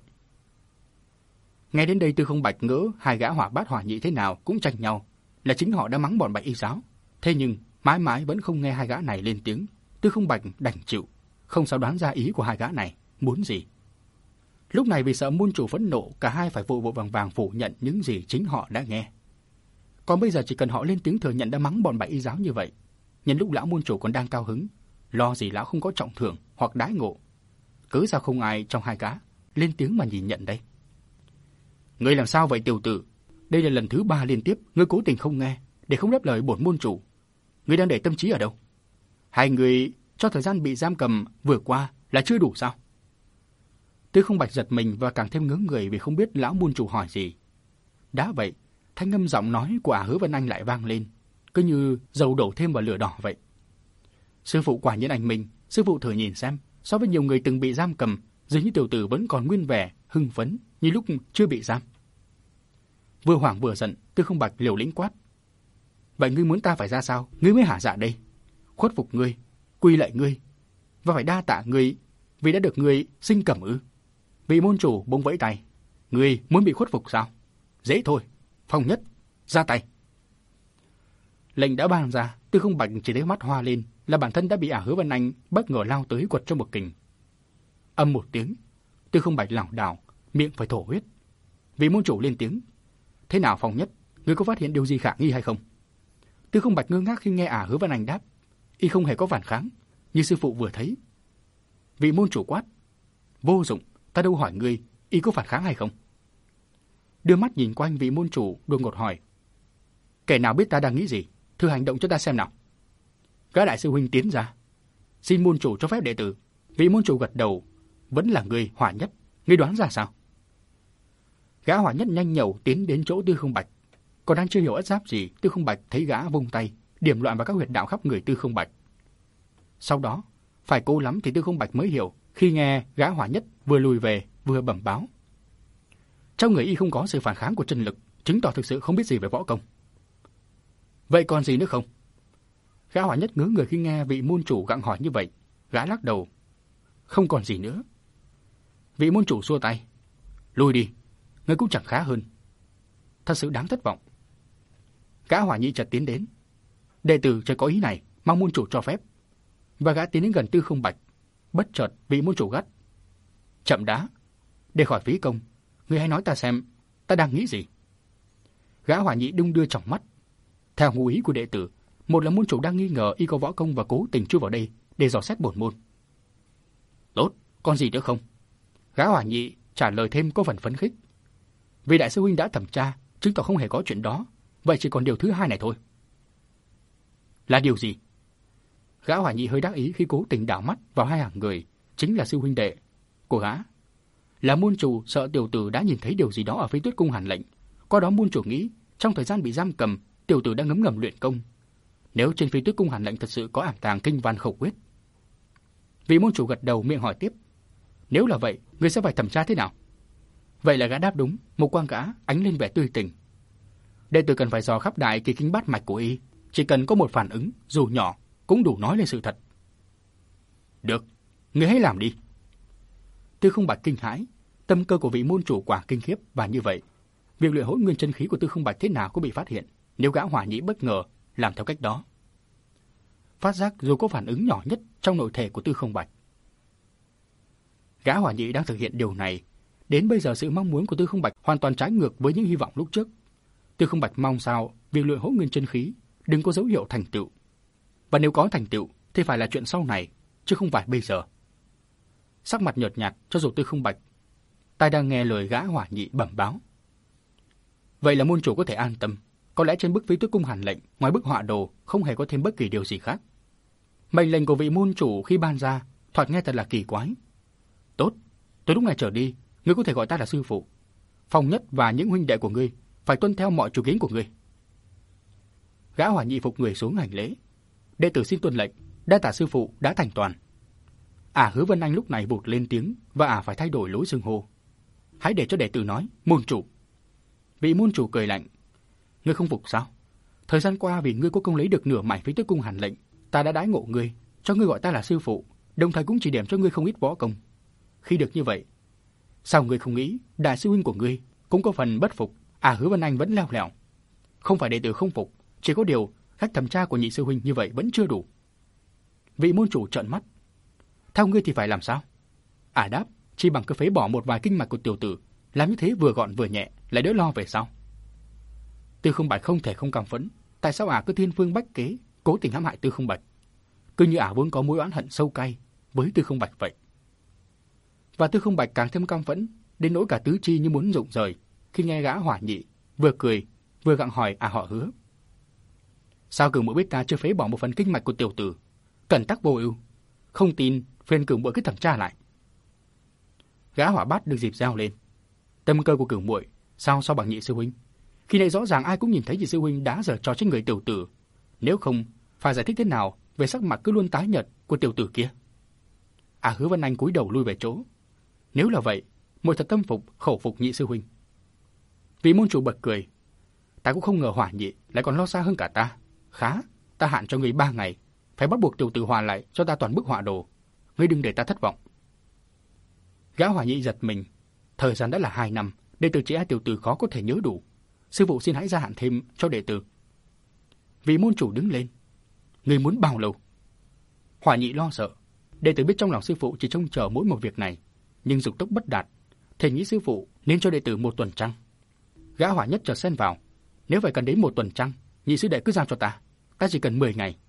Nghe đến đây Tư Không Bạch ngỡ hai gã hỏa bát hỏa nhị thế nào cũng tranh nhau, là chính họ đã mắng bọn Bạch Y giáo. Thế nhưng mãi mãi vẫn không nghe hai gã này lên tiếng. Tư Không Bạch đành chịu, không sao đoán ra ý của hai gã này muốn gì. Lúc này vì sợ môn chủ phẫn nộ, cả hai phải vội vội vàng vàng phủ nhận những gì chính họ đã nghe. Còn bây giờ chỉ cần họ lên tiếng thừa nhận đã mắng bọn Bạch Y giáo như vậy, nhân lúc lão môn chủ còn đang cao hứng, lo gì lão không có trọng thưởng hoặc đãi ngộ. Cớ sao không ai trong hai gã lên tiếng mà nhìn nhận đây? Ngươi làm sao vậy tiểu tử? Đây là lần thứ 3 liên tiếp ngươi cố tình không nghe, để không đáp lời bổn môn chủ. Ngươi đang để tâm trí ở đâu? Hai người cho thời gian bị giam cầm vừa qua là chưa đủ sao? Tư Không Bạch giật mình và càng thêm ngớ người vì không biết lão môn chủ hỏi gì. Đã vậy, thanh âm giọng nói của Hứa Vân Anh lại vang lên, cứ như dầu đổ thêm vào lửa đỏ vậy. Sư phụ quả nhiên anh minh, sư phụ thử nhìn xem, so với nhiều người từng bị giam cầm, dường như tiểu tử vẫn còn nguyên vẻ hưng phấn như lúc chưa bị giam. Vừa hoảng vừa giận, Tư Không Bạch liều lĩnh quát. Vậy ngươi muốn ta phải ra sao? Ngươi mới hả dạ đây? Khuất phục ngươi, quy lạy ngươi, và phải đa tạ ngươi vì đã được ngươi sinh cẩm ư? Vị môn chủ bỗng vẫy tay. Ngươi muốn bị khuất phục sao? Dễ thôi, Phong Nhất, ra tay. Lệnh đã ban ra, Tư Không Bạch chỉ thấy mắt hoa lên là bản thân đã bị Hứa Vân Anh bất ngờ lao tới quật cho một kình. Âm một tiếng, Tư Không Bạch lảo đảo, miệng phải thổ huyết. Vị môn chủ lên tiếng. Thế nào Phong Nhất, ngươi có phát hiện điều gì khả nghi hay không? Tư Không Bạch ngơ ngác khi nghe Hứa Vân Anh đáp, y không hề có phản kháng, như sư phụ vừa thấy. Vị môn chủ quát. Vô dụng, ta đâu hỏi ngươi, y có phản kháng hay không? Đưa mắt nhìn quanh, vị môn chủ đột ngột hỏi. Kẻ nào biết ta đang nghĩ gì, thử hành động cho ta xem nào. Gã đại sư huynh tiến ra. Xin môn chủ cho phép đệ tử. Vị môn chủ gật đầu. Vẫn là ngươi, Hỏa Nhất, ngươi đoán ra sao? Gã Hỏa Nhất nhanh nhẩu tiến đến chỗ Tư Không Bạch. Còn đang chưa hiểu ất giáp gì, Tư Không Bạch thấy gã vung tay, điểm loạn vào các huyệt đạo khắp người Tư Không Bạch. Sau đó, phải cố lắm thì Tư Không Bạch mới hiểu khi nghe gã Hỏa Nhất vừa lùi về vừa bẩm báo. Trong người y không có sự phản kháng của chân lực, chứng tỏ thực sự không biết gì về võ công. Vậy còn gì nữa không? Gã Hỏa Nhất ngớ người khi nghe vị môn chủ gặng hỏi như vậy, gã lắc đầu. Không còn gì nữa. Vị môn chủ xua tay. Lùi đi, ngươi cũng chẳng khá hơn. Thật sự đáng thất vọng. Gã Hỏa Nhị chợt tiến đến. Đệ tử chưa có ý này, mong môn chủ cho phép. Và gã tiến đến gần Tư Không Bạch. Bất chợt vị môn chủ gắt. Chậm đã, để khỏi phí công, ngươi hãy nói ta xem, ta đang nghĩ gì. Gã Hỏa Nhị đung đưa tròng mắt. Theo ngụ ý của đệ tử, Một là môn chủ đang nghi ngờ y có võ công và cố tình chui vào đây để dò xét bổn môn. Tốt, còn gì nữa không? Gã hỏa nhị trả lời thêm có phần phấn khích. Vì đại sư huynh đã thẩm tra, chứng tỏ không hề có chuyện đó, vậy chỉ còn điều thứ hai này thôi. Là điều gì? Gã hỏa nhị hơi đắc ý khi cố tình đảo mắt vào hai hàng người, chính là sư huynh đệ của gã. Là môn chủ sợ tiểu tử đã nhìn thấy điều gì đó ở Phế Tuyết Cung Hàn Lệnh, qua đó môn chủ nghĩ trong thời gian bị giam cầm, tiểu tử đã ngấm ngầm luyện công. Nếu trên Phế Tuyết Cung Hàn Lệnh thật sự có ảm tàng kinh văn khẩu quyết. Vị môn chủ gật đầu miệng hỏi tiếp. Nếu là vậy, ngươi sẽ phải thẩm tra thế nào? Vậy là gã đáp đúng, một quang gã ánh lên vẻ tươi tỉnh. Đệ tử cần phải dò khắp đại kỳ kinh bát mạch của y, chỉ cần có một phản ứng, dù nhỏ, cũng đủ nói lên sự thật. Được, ngươi hãy làm đi. Tư Không Bạch kinh hãi, tâm cơ của vị môn chủ quả kinh khiếp, và như vậy, việc luyện hỗn nguyên chân khí của Tư Không Bạch thế nào cũng bị phát hiện, nếu gã hỏa nhĩ bất ngờ làm theo cách đó. Phát giác dù có phản ứng nhỏ nhất trong nội thể của Tư Không Bạch. Gã hỏa nhĩ đang thực hiện điều này, đến bây giờ sự mong muốn của Tư Không Bạch hoàn toàn trái ngược với những hy vọng lúc trước. Tư Không Bạch mong sao việc luyện hỗn nguyên chân khí đừng có dấu hiệu thành tựu, và nếu có thành tựu thì phải là chuyện sau này, chứ không phải bây giờ. Sắc mặt nhợt nhạt cho dù Tư Không Bạch, tai đang nghe lời gã hỏa nhị bẩm báo. Vậy là môn chủ có thể an tâm, có lẽ trên bức Phế Tuyết Cung Hàn Lệnh, ngoài bức họa đồ không hề có thêm bất kỳ điều gì khác. Mệnh lệnh của vị môn chủ khi ban ra thoạt nghe thật là kỳ quái. Tốt, từ lúc này trở đi, ngươi có thể gọi ta là sư phụ. Phong Nhất và những huynh đệ của ngươi phải tuân theo mọi chủ kiến của ngươi. Gã hỏa nhị phục người xuống hành lễ. Đệ tử xin tuân lệnh, đa tạ sư phụ đã thành toàn. Hứa Vân Anh lúc này vụt lên tiếng và phải thay đổi lối xưng hô. Hãy để cho đệ tử nói, môn chủ. Vị môn chủ cười lạnh. Ngươi không phục sao? Thời gian qua vì ngươi có công lấy được nửa mảnh Phế Tuyết Cung Hàn Lệnh, ta đã đãi ngộ ngươi, cho ngươi gọi ta là sư phụ, đồng thời cũng chỉ điểm cho ngươi không ít võ công. Khi được như vậy, sao ngươi không nghĩ đại sư huynh của ngươi cũng có phần bất phục? Hứa Vân Anh vẫn leo lẻo. Không phải đệ tử không phục, chỉ có điều cách thẩm tra của nhị sư huynh như vậy vẫn chưa đủ. Vị môn chủ trợn mắt. Theo ngươi thì phải làm sao? Đáp, chỉ bằng cứ phế bỏ một vài kinh mạch của tiểu tử, làm như thế vừa gọn vừa nhẹ, lại đỡ lo về sau. Tư Không Bạch không thể không căm phẫn. Tại sao cứ thiên phương bách kế, cố tình hãm hại Tư Không Bạch? Cứ như vốn có mối oán hận sâu cay với Tư Không Bạch vậy. Và Tư Không Bạch càng thêm căm phẫn, đến nỗi cả tứ chi như muốn rụng rời khi nghe gã hỏa nhị vừa cười vừa gặng hỏi họ Hứa. Sao Cường Muội biết ta chưa phế bỏ một phần kinh mạch của tiểu tử? Cẩn tắc vô ưu, không tin phiền Cường Muội cứ thẩm tra lại. Gã hỏa bát được dịp reo lên. Tâm cơ của Cường Muội sao so bằng nhị sư huynh? Khi này rõ ràng ai cũng nhìn thấy nhị sư huynh đã giở trò trên người tiểu tử. Nếu không, phải giải thích thế nào về sắc mặt cứ luôn tái nhợt của tiểu tử kia? Hứa Vân Anh cúi đầu lui về chỗ. Nếu là vậy, muội thật tâm phục khẩu phục nhị sư huynh. Vị môn chủ bật cười. Ta cũng không ngờ hỏa nhị lại còn lo xa hơn cả ta. Khá, ta hạn cho ngươi 3 ngày, phải bắt buộc tiểu tử hòa lại cho ta toàn bức họa đồ. Ngươi đừng để ta thất vọng. Gã hỏa nhị giật mình. Thời gian đã là 2 năm, đệ tử chỉ tiểu tử khó có thể nhớ đủ. Sư phụ xin hãy gia hạn thêm cho đệ tử. Vị môn chủ đứng lên. Ngươi muốn bao lâu? Hỏa nhị lo sợ. Đệ tử biết trong lòng sư phụ chỉ trông chờ mỗi một việc này, nhưng dục tốc bất đạt, thề nghĩ sư phụ nên cho đệ tử 1 tuần trăng. Gã hỏa nhất chợt xen vào. Nếu phải cần đến 1 tuần trăng, nhị sư đệ cứ giao cho ta chỉ cần 10 ngày.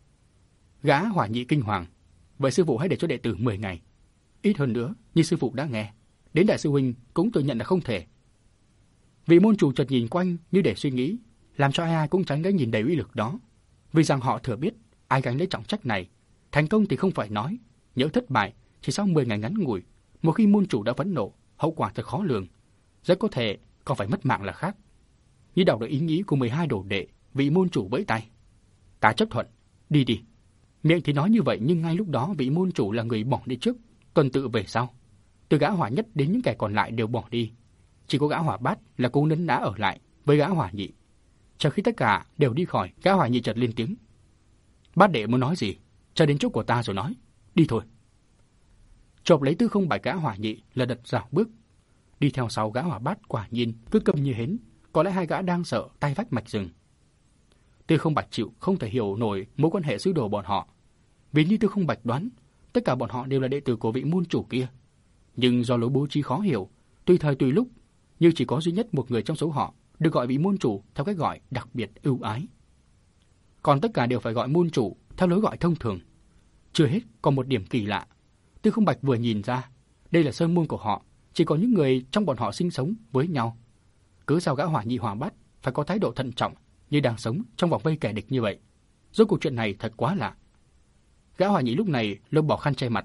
Gã hỏa nhị kinh hoàng. Vậy sư phụ hãy để cho đệ tử 10 ngày. Ít hơn nữa, như sư phụ đã nghe, đến đại sư huynh cũng tự nhận là không thể. Vị môn chủ chợt nhìn quanh như để suy nghĩ, làm cho ai cũng tránh cái nhìn đầy uy lực đó, vì rằng họ thừa biết ai gánh lấy trọng trách này, thành công thì không phải nói, nhỡ thất bại chỉ sau 10 ngày ngắn ngủi, một khi môn chủ đã phẫn nộ, hậu quả thật khó lường, rất có thể còn phải mất mạng là khác. Như đọc được ý nghĩ của 12 đồ đệ, vị môn chủ vẫy tay. Ta chấp thuận, đi đi. Miệng thì nói như vậy nhưng ngay lúc đó vị môn chủ là người bỏ đi trước, tuần tự về sau. Từ gã hỏa nhất đến những kẻ còn lại đều bỏ đi. Chỉ có gã hỏa bát là cố nấn ná ở lại với gã hỏa nhị. Chờ khi tất cả đều đi khỏi, gã hỏa nhị chợt lên tiếng. Bát đệ muốn nói gì? Chờ đến chỗ của ta rồi nói. Đi thôi. Chộp lấy Tư Không Bạch, gã hỏa nhị là đật rảo bước. Đi theo sau gã hỏa bát quả nhiên cứ câm như hến. Có lẽ hai gã đang sợ tay vách mạch rừng. Tư Không Bạch chịu không thể hiểu nổi mối quan hệ sư đồ bọn họ. Vì như Tư Không Bạch đoán, tất cả bọn họ đều là đệ tử của vị môn chủ kia. Nhưng do lối bố trí khó hiểu, tùy thời tùy lúc, như chỉ có duy nhất một người trong số họ được gọi vị môn chủ theo cách gọi đặc biệt ưu ái. còn tất cả đều phải gọi môn chủ theo lối gọi thông thường. Chưa hết còn một điểm kỳ lạ. Tư Không Bạch vừa nhìn ra, đây là sơn môn của họ, chỉ có những người trong bọn họ sinh sống với nhau. Cứ sao gã Hỏa Nhị Hỏa Bát phải có thái độ thận trọng như đang sống trong vòng vây kẻ địch như vậy? Rốt cuộc chuyện này thật quá lạ. Gã Hỏa Nhị lúc này lôi bỏ khăn che mặt.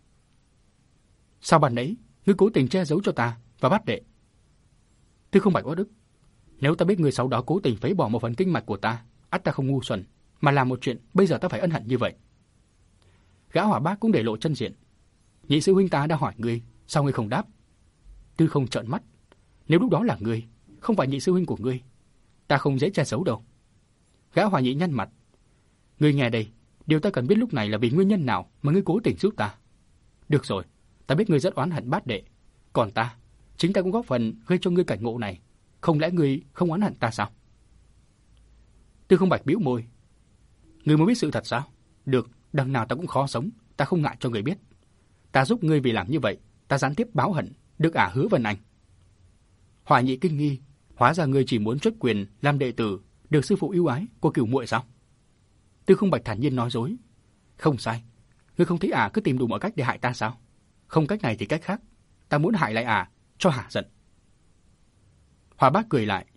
Sao ban nãy ngươi cố tình che giấu cho ta và Bát đệ? Tư Không Bạch uất ức. Nếu ta biết ngươi sau đó cố tình phế bỏ một phần kinh mạch của ta, ắt ta không ngu xuẩn mà làm một chuyện bây giờ ta phải ân hận như vậy. Gã Hỏa Bát cũng để lộ chân diện. Nhị sư huynh ta đã hỏi ngươi, sao ngươi không đáp? Tư Không trợn mắt. Nếu lúc đó là ngươi, không phải nhị sư huynh của ngươi, ta không dễ che giấu đâu. Gã Hỏa Nhị nhăn mặt. Ngươi nghe đây, điều ta cần biết lúc này là vì nguyên nhân nào mà ngươi cố tình giúp ta. Được rồi, ta biết ngươi rất oán hận Bát đệ, còn ta, chính ta cũng góp phần gây cho ngươi cảnh ngộ này. Không lẽ ngươi không oán hận ta sao? Tư Không Bạch bĩu môi. Ngươi muốn biết sự thật sao? Được, đằng nào ta cũng khó sống, ta không ngại cho ngươi biết. Ta giúp ngươi vì làm như vậy, ta gián tiếp báo hận, được ả Hứa Vân Anh. Hỏa Nhị kinh nghi, hóa ra ngươi chỉ muốn truất quyền làm đệ tử, được sư phụ ưu ái của Cửu muội sao? Tư Không Bạch thản nhiên nói dối. Không sai, ngươi không thấy ả cứ tìm đủ mọi cách để hại ta sao? Không cách này thì cách khác, ta muốn hại lại ả, cho hả giận. Hỏa Bát cười lại.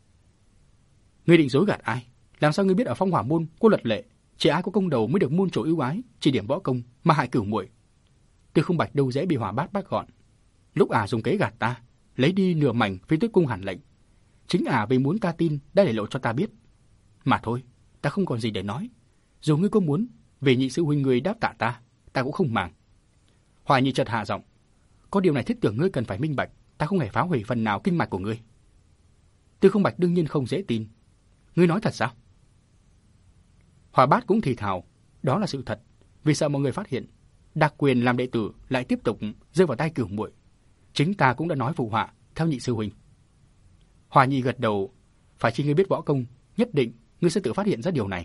Ngươi định dối gạt ai? Làm sao ngươi biết ở Phong Hỏa môn có luật lệ, chỉ ai có công đầu mới được môn chủ ưu ái, chỉ điểm võ công mà hại Cửu muội? Tư Không Bạch đâu dễ bị Hỏa Bát bắt gọn. Lúc ả dùng kế gạt ta, lấy đi nửa mảnh Phi Tuyết cung hàn lệnh, chính ả vì muốn ta tin đã để lộ cho ta biết. Mà thôi, ta không còn gì để nói. Dù ngươi có muốn về nhị sư huynh ngươi đáp tạ ta, ta cũng không màng. Hỏa Nhị chợt hạ giọng. Có điều này thiết tưởng ngươi cần phải minh bạch, ta không hề phá hủy phần nào kinh mạch của ngươi. Tư Không Bạch đương nhiên không dễ tin. Ngươi nói thật sao? Hỏa Bát cũng thì thào. Đó là sự thật. Vì sợ mọi người phát hiện, đặc quyền làm đệ tử lại tiếp tục rơi vào tay Cửu muội. Chính ta cũng đã nói phụ họa theo nhị sư huynh. Hỏa Nhị gật đầu. Phải chi ngươi biết võ công, nhất định ngươi sẽ tự phát hiện ra điều này.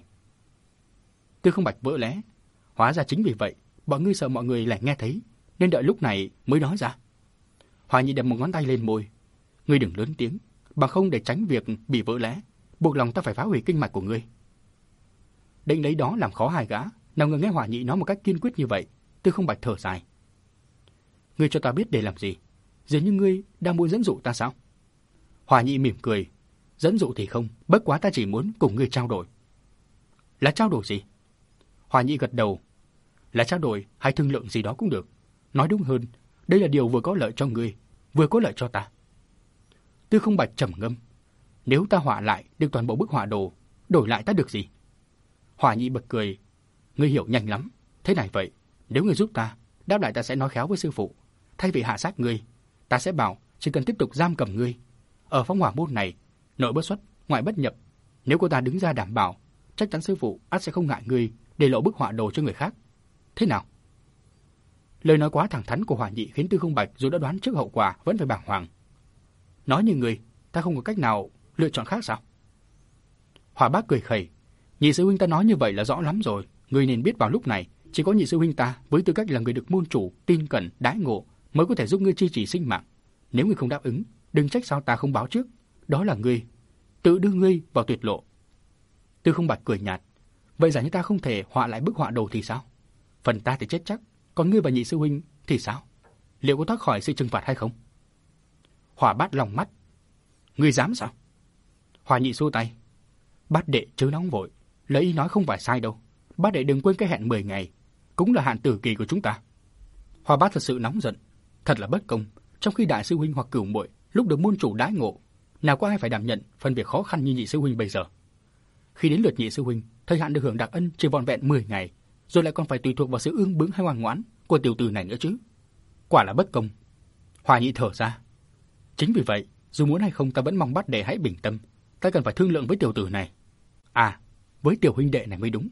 Tư Không Bạch vỡ lẽ. Hóa ra chính vì vậy, bọn ngươi sợ mọi người lại nghe thấy, nên đợi lúc này mới nói ra. Hỏa Nhị đập một ngón tay lên môi. Ngươi đừng lớn tiếng, bằng không để tránh việc bị vỡ lẽ, buộc lòng ta phải phá hủy kinh mạch của ngươi. Định lấy đó làm khó hai gã, nào ngờ nghe Hỏa Nhị nói một cách kiên quyết như vậy. Tư Không Bạch thở dài. Ngươi cho ta biết để làm gì? Dường như ngươi đang muốn dẫn dụ ta sao? Hỏa Nhị mỉm cười. Dẫn dụ thì không, bất quá ta chỉ muốn cùng ngươi trao đổi. Là trao đổi gì? Hỏa Nhị gật đầu. Là trao đổi hay thương lượng gì đó cũng được. Nói đúng hơn, đây là điều vừa có lợi cho ngươi, vừa có lợi cho ta. Tư Không Bạch trầm ngâm. Nếu ta họa lại được toàn bộ bức họa đồ, đổi lại ta được gì? Hỏa Nhị bật cười. Ngươi hiểu nhanh lắm. Thế này vậy, nếu ngươi giúp ta, đáp lại ta sẽ nói khéo với sư phụ. Thay vì hạ sát ngươi, ta sẽ bảo chỉ cần tiếp tục giam cầm ngươi. Ở Phong Hỏa môn này, nội bất xuất, ngoại bất nhập. Nếu cô ta đứng ra đảm bảo, chắc chắn sư phụ ắt sẽ không ngại ngươi để lộ bức họa đồ cho người khác. Thế nào? Lời nói quá thẳng thắn của Hỏa Nhị khiến Tư Không Bạch dù đã đoán trước hậu quả vẫn phải bàng hoàng. Nói như ngươi, ta không có cách nào lựa chọn khác sao? Hỏa Bát cười khẩy. Nhị sư huynh ta nói như vậy là rõ lắm rồi. Ngươi nên biết vào lúc này, chỉ có nhị sư huynh ta với tư cách là người được môn chủ tin cẩn đãi ngộ mới có thể giúp ngươi chi trì sinh mạng. Nếu ngươi không đáp ứng, đừng trách sao ta không báo trước. Đó là ngươi tự đưa ngươi vào tuyệt lộ. Tư Không Bạch cười nhạt. Vậy giả như ta không thể họa lại bức họa đồ thì sao? Phần ta thì chết chắc, còn ngươi và nhị sư huynh thì sao? Liệu có thoát khỏi sự trừng phạt hay không? Hỏa Bát lòng mắt. Ngươi dám sao? Hỏa Nhị xua tay. Bát đệ chớ nóng vội, lời y nói không phải sai đâu. Bát đệ đừng quên cái hẹn 10 ngày, cũng là hạn tử kỳ của chúng ta. Hỏa Bát thật sự nóng giận, thật là bất công. Trong khi đại sư huynh hoặc Cửu muội lúc được môn chủ đãi ngộ, nào có ai phải đảm nhận phần việc khó khăn như nhị sư huynh bây giờ. Khi đến lượt nhị sư huynh, thời hạn được hưởng đặc ân chỉ vỏn vẹn 10 ngày, rồi lại còn phải tùy thuộc vào sự ương bướng hay ngoan ngoãn của tiểu tử này nữa chứ. Quả là bất công. Hỏa Nhị thở ra. Chính vì vậy, dù muốn hay không ta vẫn mong Bát đệ hãy bình tâm. Ta cần phải thương lượng với tiểu tử này. À, với tiểu huynh đệ này mới đúng.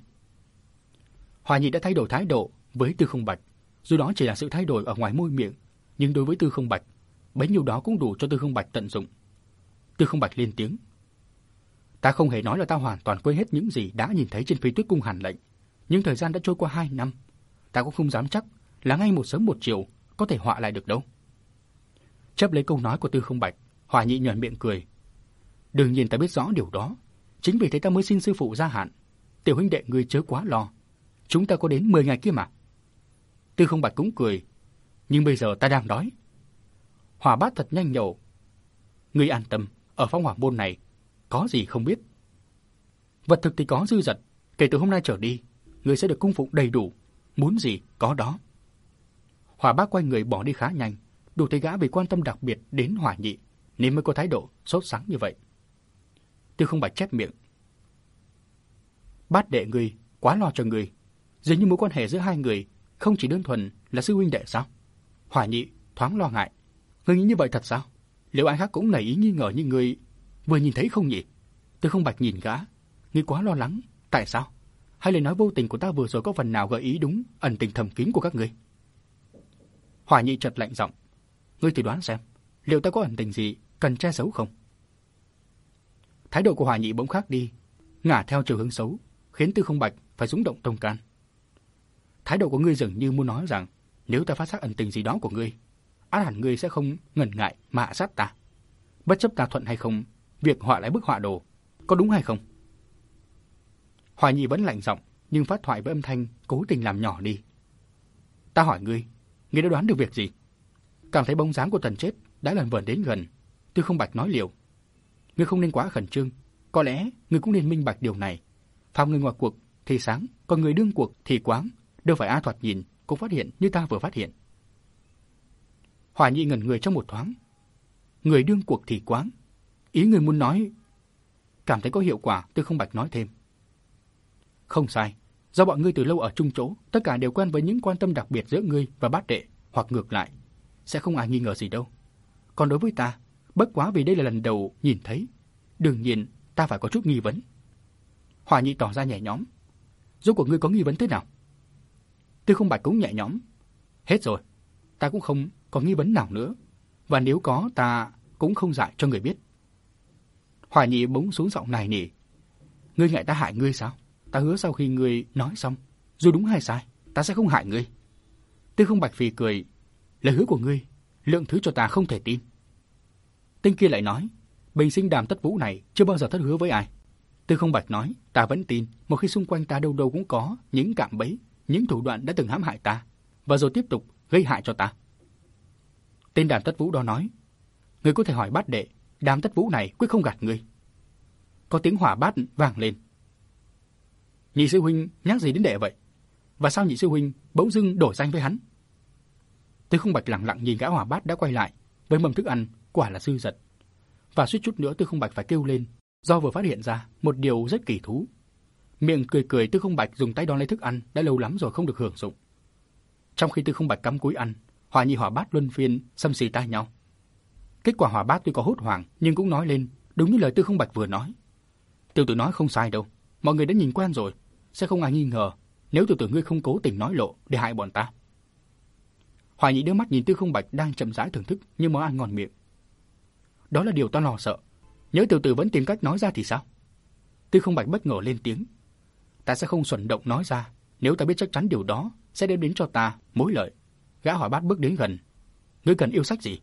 Hỏa Nhị đã thay đổi thái độ với Tư Không Bạch, dù đó chỉ là sự thay đổi ở ngoài môi miệng, nhưng đối với Tư Không Bạch, bấy nhiêu đó cũng đủ cho Tư Không Bạch tận dụng. Tư Không Bạch lên tiếng. Ta không hề nói là ta hoàn toàn quên hết những gì đã nhìn thấy trên Phi Tuyết cung hàn lệnh, nhưng thời gian đã trôi qua 2 năm, ta cũng không dám chắc là ngay một sớm một chiều có thể họa lại được đâu. Chấp lấy câu nói của Tư Không Bạch, Hỏa Nhị nhoẻn miệng cười. Đương nhiên ta biết rõ điều đó, chính vì thế ta mới xin sư phụ gia hạn. Tiểu huynh đệ ngươi chớ quá lo, chúng ta có đến 10 ngày kia mà. Tư Không Bạch cũng cười, nhưng bây giờ ta đang đói. Hỏa Bát thật nhanh nhẩu, ngươi an tâm, ở phong hỏa môn này có gì không biết. Vật thực thì có dư dật, kể từ hôm nay trở đi, ngươi sẽ được cung phụng đầy đủ, muốn gì có đó. Hỏa Bát quay người bỏ đi khá nhanh, đủ thấy gã vì quan tâm đặc biệt đến Hỏa Nhị nên mới có thái độ sốt sắng như vậy. Tư Không Bạch chép miệng, Bát đệ ngươi quá lo cho ngươi, dường như mối quan hệ giữa hai người không chỉ đơn thuần là sư huynh đệ sao? Hỏa Nhị thoáng lo ngại, ngươi nghĩ như vậy thật sao? Liệu ai khác cũng nảy ý nghi ngờ như ngươi vừa nhìn thấy không nhỉ? Tư Không Bạch nhìn gã, ngươi quá lo lắng, tại sao? Hay lời nói vô tình của ta vừa rồi có phần nào gợi ý đúng ẩn tình thầm kín của các ngươi? Hỏa Nhị chợt lạnh giọng, ngươi thử đoán xem, liệu ta có ẩn tình gì cần che giấu không? Thái độ của Hỏa Nhị bỗng khác đi, ngả theo chiều hướng xấu, khiến Tư Không Bạch phải rúng động tâm can. Thái độ của ngươi dường như muốn nói rằng, nếu ta phát giác ẩn tình gì đó của ngươi, ắt hẳn ngươi sẽ không ngần ngại mà hạ sát ta. Bất chấp ta thuận hay không, việc họa lại bức họa đồ, có đúng hay không? Hỏa Nhị vẫn lạnh giọng, nhưng phát thoại với âm thanh cố tình làm nhỏ đi. Ta hỏi ngươi đã đoán được việc gì? Cảm thấy bóng dáng của Tần Chết đã lần vờn đến gần, Tư Không Bạch nói liều, ngươi không nên quá khẩn trương, có lẽ ngươi cũng nên minh bạch điều này. Phàm người ngoài cuộc thì sáng, còn người đương cuộc thì quáng, đâu phải ai thoạt nhìn cũng phát hiện như ta vừa phát hiện. Hỏa Nhị ngẩn người trong một thoáng. Người đương cuộc thì quáng, ý người muốn nói? Cảm thấy có hiệu quả, Tư Không Bạch nói thêm, không sai, do bọn ngươi từ lâu ở chung chỗ, tất cả đều quen với những quan tâm đặc biệt giữa ngươi và Bát đệ, hoặc ngược lại, sẽ không ai nghi ngờ gì đâu. Còn đối với ta, bất quá vì đây là lần đầu nhìn thấy, đương nhiên ta phải có chút nghi vấn. Hỏa Nhị tỏ ra nhẹ nhõm, rốt cuộc ngươi có nghi vấn thế nào? Tư Không Bạch cũng nhẹ nhõm, hết rồi, ta cũng không có nghi vấn nào nữa, và nếu có ta cũng không dạy cho người biết. Hỏa Nhị bỗng xuống giọng nài nỉ, ngươi ngại ta hại ngươi sao? Ta hứa sau khi ngươi nói xong, dù đúng hay sai, ta sẽ không hại ngươi. Tư Không Bạch phì cười, lời hứa của ngươi, lượng thứ cho ta không thể tin. Tên kia lại nói, bình sinh Đàm Tất Vũ này chưa bao giờ thất hứa với ai. Tư Không Bạch nói, ta vẫn tin, một khi xung quanh ta đâu đâu cũng có những cạm bẫy, những thủ đoạn đã từng hãm hại ta, và rồi tiếp tục gây hại cho ta. Tên Đàm Tất Vũ đó nói, ngươi có thể hỏi Bát đệ, Đàm Tất Vũ này quyết không gạt ngươi. Có tiếng Hỏa Bát vang lên. Nhị sư huynh nhắc gì đến đệ vậy? Và sao nhị sư huynh bỗng dưng đổi danh với hắn? Tư Không Bạch lặng lặng nhìn gã Hỏa Bát đã quay lại với mâm thức ăn, quả là dư dật. Và suýt chút nữa Tư Không Bạch phải kêu lên, do vừa phát hiện ra một điều rất kỳ thú. Miệng cười cười, Tư Không Bạch dùng tay đón lấy thức ăn đã lâu lắm rồi không được hưởng dụng. Trong khi Tư Không Bạch cắm cúi ăn, Hỏa Nhị Hỏa Bát luân phiên xăm xì tai nhau. Kết quả Hỏa Bát tuy có hốt hoảng nhưng cũng nói lên đúng như lời Tư Không Bạch vừa nói. Tiểu tử nói không sai đâu, mọi người đã nhìn quen rồi, sẽ không ai nghi ngờ nếu tiểu tử ngươi không cố tình nói lộ để hại bọn ta. Hỏa Nhị đưa mắt nhìn Tư Không Bạch đang chậm rãi thưởng thức những món ăn ngon miệng. Đó là điều ta lo sợ, nhớ tiểu tử vẫn tìm cách nói ra thì sao? Tư Không Bạch bất ngờ lên tiếng, ta sẽ không xuẩn động nói ra, nếu ta biết chắc chắn điều đó sẽ đem đến cho ta mối lợi. Gã Hỏa Bát bước đến gần, ngươi cần yêu sách gì?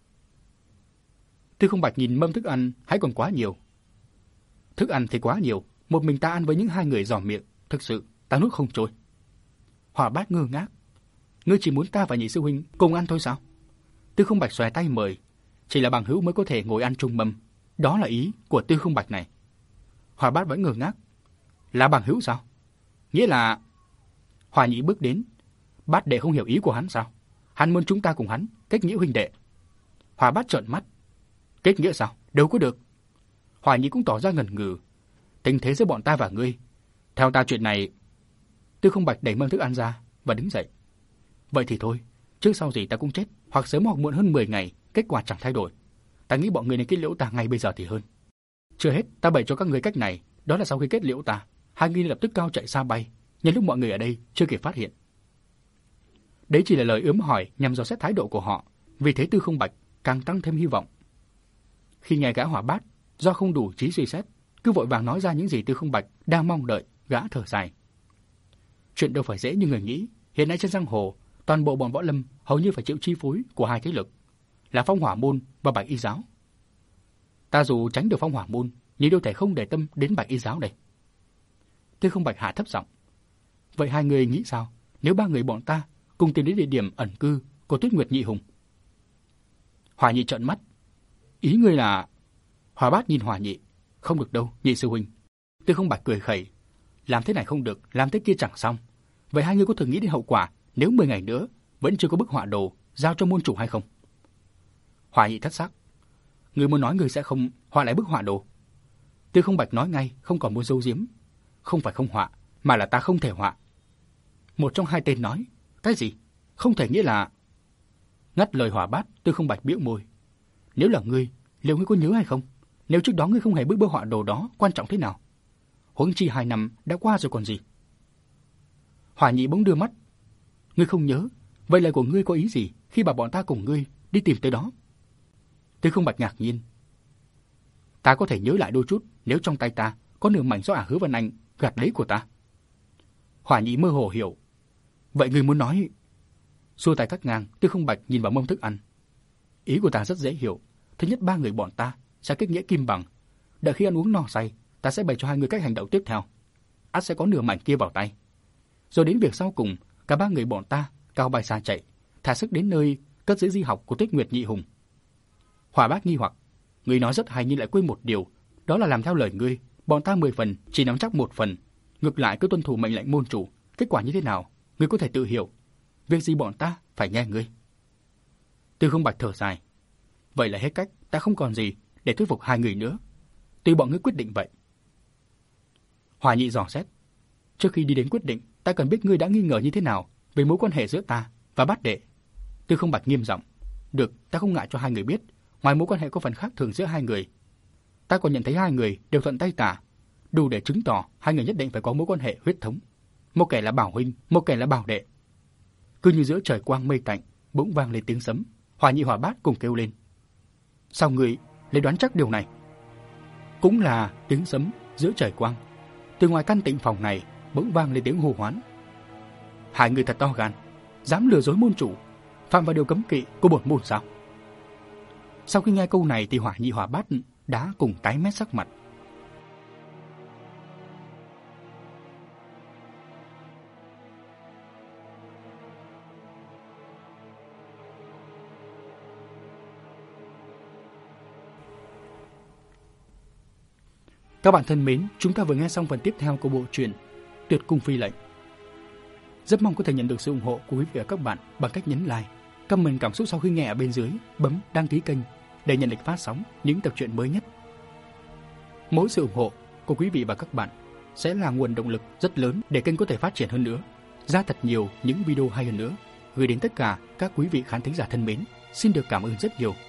Tư Không Bạch nhìn mâm thức ăn hãy còn quá nhiều. Thức ăn thì quá nhiều, một mình ta ăn với những hai người giò miệng, thực sự ta nuốt không trôi. Hỏa Bát ngơ ngác, ngươi chỉ muốn ta và nhị sư huynh cùng ăn thôi sao? Tư Không Bạch xòe tay mời, chỉ là bằng hữu mới có thể ngồi ăn chung mâm, đó là ý của Tư Không Bạch này. Hỏa Bát vẫn ngơ ngác, là bằng hữu sao? Nghĩa là... Hỏa Nhị bước đến, Bát đệ không hiểu ý của hắn sao? Hắn muốn chúng ta cùng hắn kết nghĩa huynh đệ. Hỏa Bát trợn mắt, kết nghĩa sao? Đâu có được. Hỏa Nhị cũng tỏ ra ngần ngừ, tình thế giữa bọn ta và ngươi, theo ta chuyện này. Tư Không Bạch đẩy mâm thức ăn ra và đứng dậy. Vậy thì thôi, trước sau gì ta cũng chết, hoặc sớm hoặc muộn hơn 10 ngày, kết quả chẳng thay đổi. Ta nghĩ bọn người nên kết liễu ta ngay bây giờ thì hơn. Chưa hết, ta bày cho các người cách này, đó là sau khi kết liễu ta, hai người lập tức cao chạy xa bay, nhân lúc mọi người ở đây chưa kịp phát hiện. Đấy chỉ là lời ướm hỏi nhằm dò xét thái độ của họ, vì thế Tư Không Bạch càng tăng thêm hy vọng. Khi nghe gã Hỏa Bát do không đủ trí suy xét, cứ vội vàng nói ra những gì Tư Không Bạch đang mong đợi, gã thở dài. Chuyện đâu phải dễ như người nghĩ, hiện nay trên giang hồ, toàn bộ bọn võ lâm hầu như phải chịu chi phối của hai thế lực, là Phong Hỏa môn và Bạch Y giáo. Ta dù tránh được Phong Hỏa môn, nhưng đâu thể không để tâm đến Bạch Y giáo đây. Tư Không Bạch hạ thấp giọng. Vậy hai người nghĩ sao nếu ba người bọn ta cùng tìm đến địa điểm ẩn cư của Tuyết Nguyệt Nhị Hùng? Hỏa Nhị trợn mắt. Ý ngươi là... Hỏa Bát nhìn Hỏa Nhị. Không được đâu, Nhị sư huynh. Tư Không Bạch cười khẩy. Làm thế này không được, làm thế kia chẳng xong. Vậy hai người có thử nghĩ đến hậu quả nếu 10 ngày nữa vẫn chưa có bức họa đồ giao cho môn chủ hay không? Hỏa Nhị thất sắc. Ngươi muốn nói ngươi sẽ không họa lại bức họa đồ? Tư Không Bạch nói ngay, không còn muốn giấu giếm. Không phải không họa, mà là ta không thể họa. Một trong hai tên nói. Cái gì? Không thể nghĩa là... Ngắt lời Hỏa Bát, Tư Không Bạch bĩu môi. Nếu là ngươi, liệu ngươi có nhớ hay không? Nếu trước đó ngươi không hề bức họa đồ đó, quan trọng thế nào? Huống chi 2 năm đã qua rồi còn gì? Hỏa Nhị bỗng đưa mắt. Ngươi không nhớ, vậy lời của ngươi có ý gì khi bảo bọn ta cùng ngươi đi tìm tới đó? Tư Không Bạch ngạc nhiên. Ta có thể nhớ lại đôi chút nếu trong tay ta có nửa mảnh do Hứa Văn Anh gạt lấy của ta. Hỏa Nhị mơ hồ hiểu. Vậy ngươi muốn nói... Xua tay cắt ngang, Tư Không Bạch nhìn vào mâm thức ăn. Ý của ta rất dễ hiểu. Thứ nhất, ba người bọn ta sẽ kết nghĩa kim bằng. Đợi khi ăn uống no say, ta sẽ bày cho hai người cách hành động tiếp theo. ắt sẽ có nửa mảnh kia vào tay. Rồi đến việc sau cùng, cả ba người bọn ta cao bay xa chạy, thả sức đến nơi cất giữ di học của Tuyết Nguyệt Nhị Hùng. Hỏa Bác nghi hoặc, ngươi nói rất hay nhưng lại quên một điều, đó là làm theo lời ngươi, bọn ta 10 phần chỉ nắm chắc 1 phần, ngược lại cứ tuân thủ mệnh lệnh môn chủ, kết quả như thế nào, ngươi có thể tự hiểu. Việc gì bọn ta phải nghe ngươi. Tư Không Bạch thở dài, vậy là hết cách, ta không còn gì để thuyết phục hai người nữa, tùy bọn ngươi quyết định vậy. Hỏa Nhị dò xét, trước khi đi đến quyết định, ta cần biết ngươi đã nghi ngờ như thế nào về mối quan hệ giữa ta và Bát đệ. Tư Không Bạch nghiêm giọng, được, ta không ngại cho hai người biết, ngoài mối quan hệ có phần khác thường giữa hai người, ta còn nhận thấy hai người đều thuận tay ta, đủ để chứng tỏ hai người nhất định phải có mối quan hệ huyết thống. Một kẻ là bảo huynh, một kẻ là bảo đệ. Cứ như giữa trời quang mây tạnh, bỗng vang lên tiếng sấm. Hỏa Nhị Hỏa Bát cùng kêu lên. Sao ngươi lại đoán chắc điều này? Cũng là tiếng sấm giữa trời quang. Từ ngoài căn tịnh phòng này bỗng vang lên tiếng hô hoán. Hai người thật to gan, dám lừa dối môn chủ, phạm vào điều cấm kỵ của bổn môn sao? Sau khi nghe câu này thì Hỏa Nhị Hỏa Bát đã cùng tái mét sắc mặt. Các bạn thân mến, chúng ta vừa nghe xong phần tiếp theo của bộ truyện Tuyệt Cung Phi Lệnh. Rất mong có thể nhận được sự ủng hộ của quý vị và các bạn bằng cách nhấn like, comment cảm xúc sau khi nghe ở bên dưới, bấm đăng ký kênh để nhận được phát sóng những tập truyện mới nhất. Mỗi sự ủng hộ của quý vị và các bạn sẽ là nguồn động lực rất lớn để kênh có thể phát triển hơn nữa, ra thật nhiều những video hay hơn nữa, gửi đến tất cả các quý vị khán thính giả thân mến. Xin được cảm ơn rất nhiều.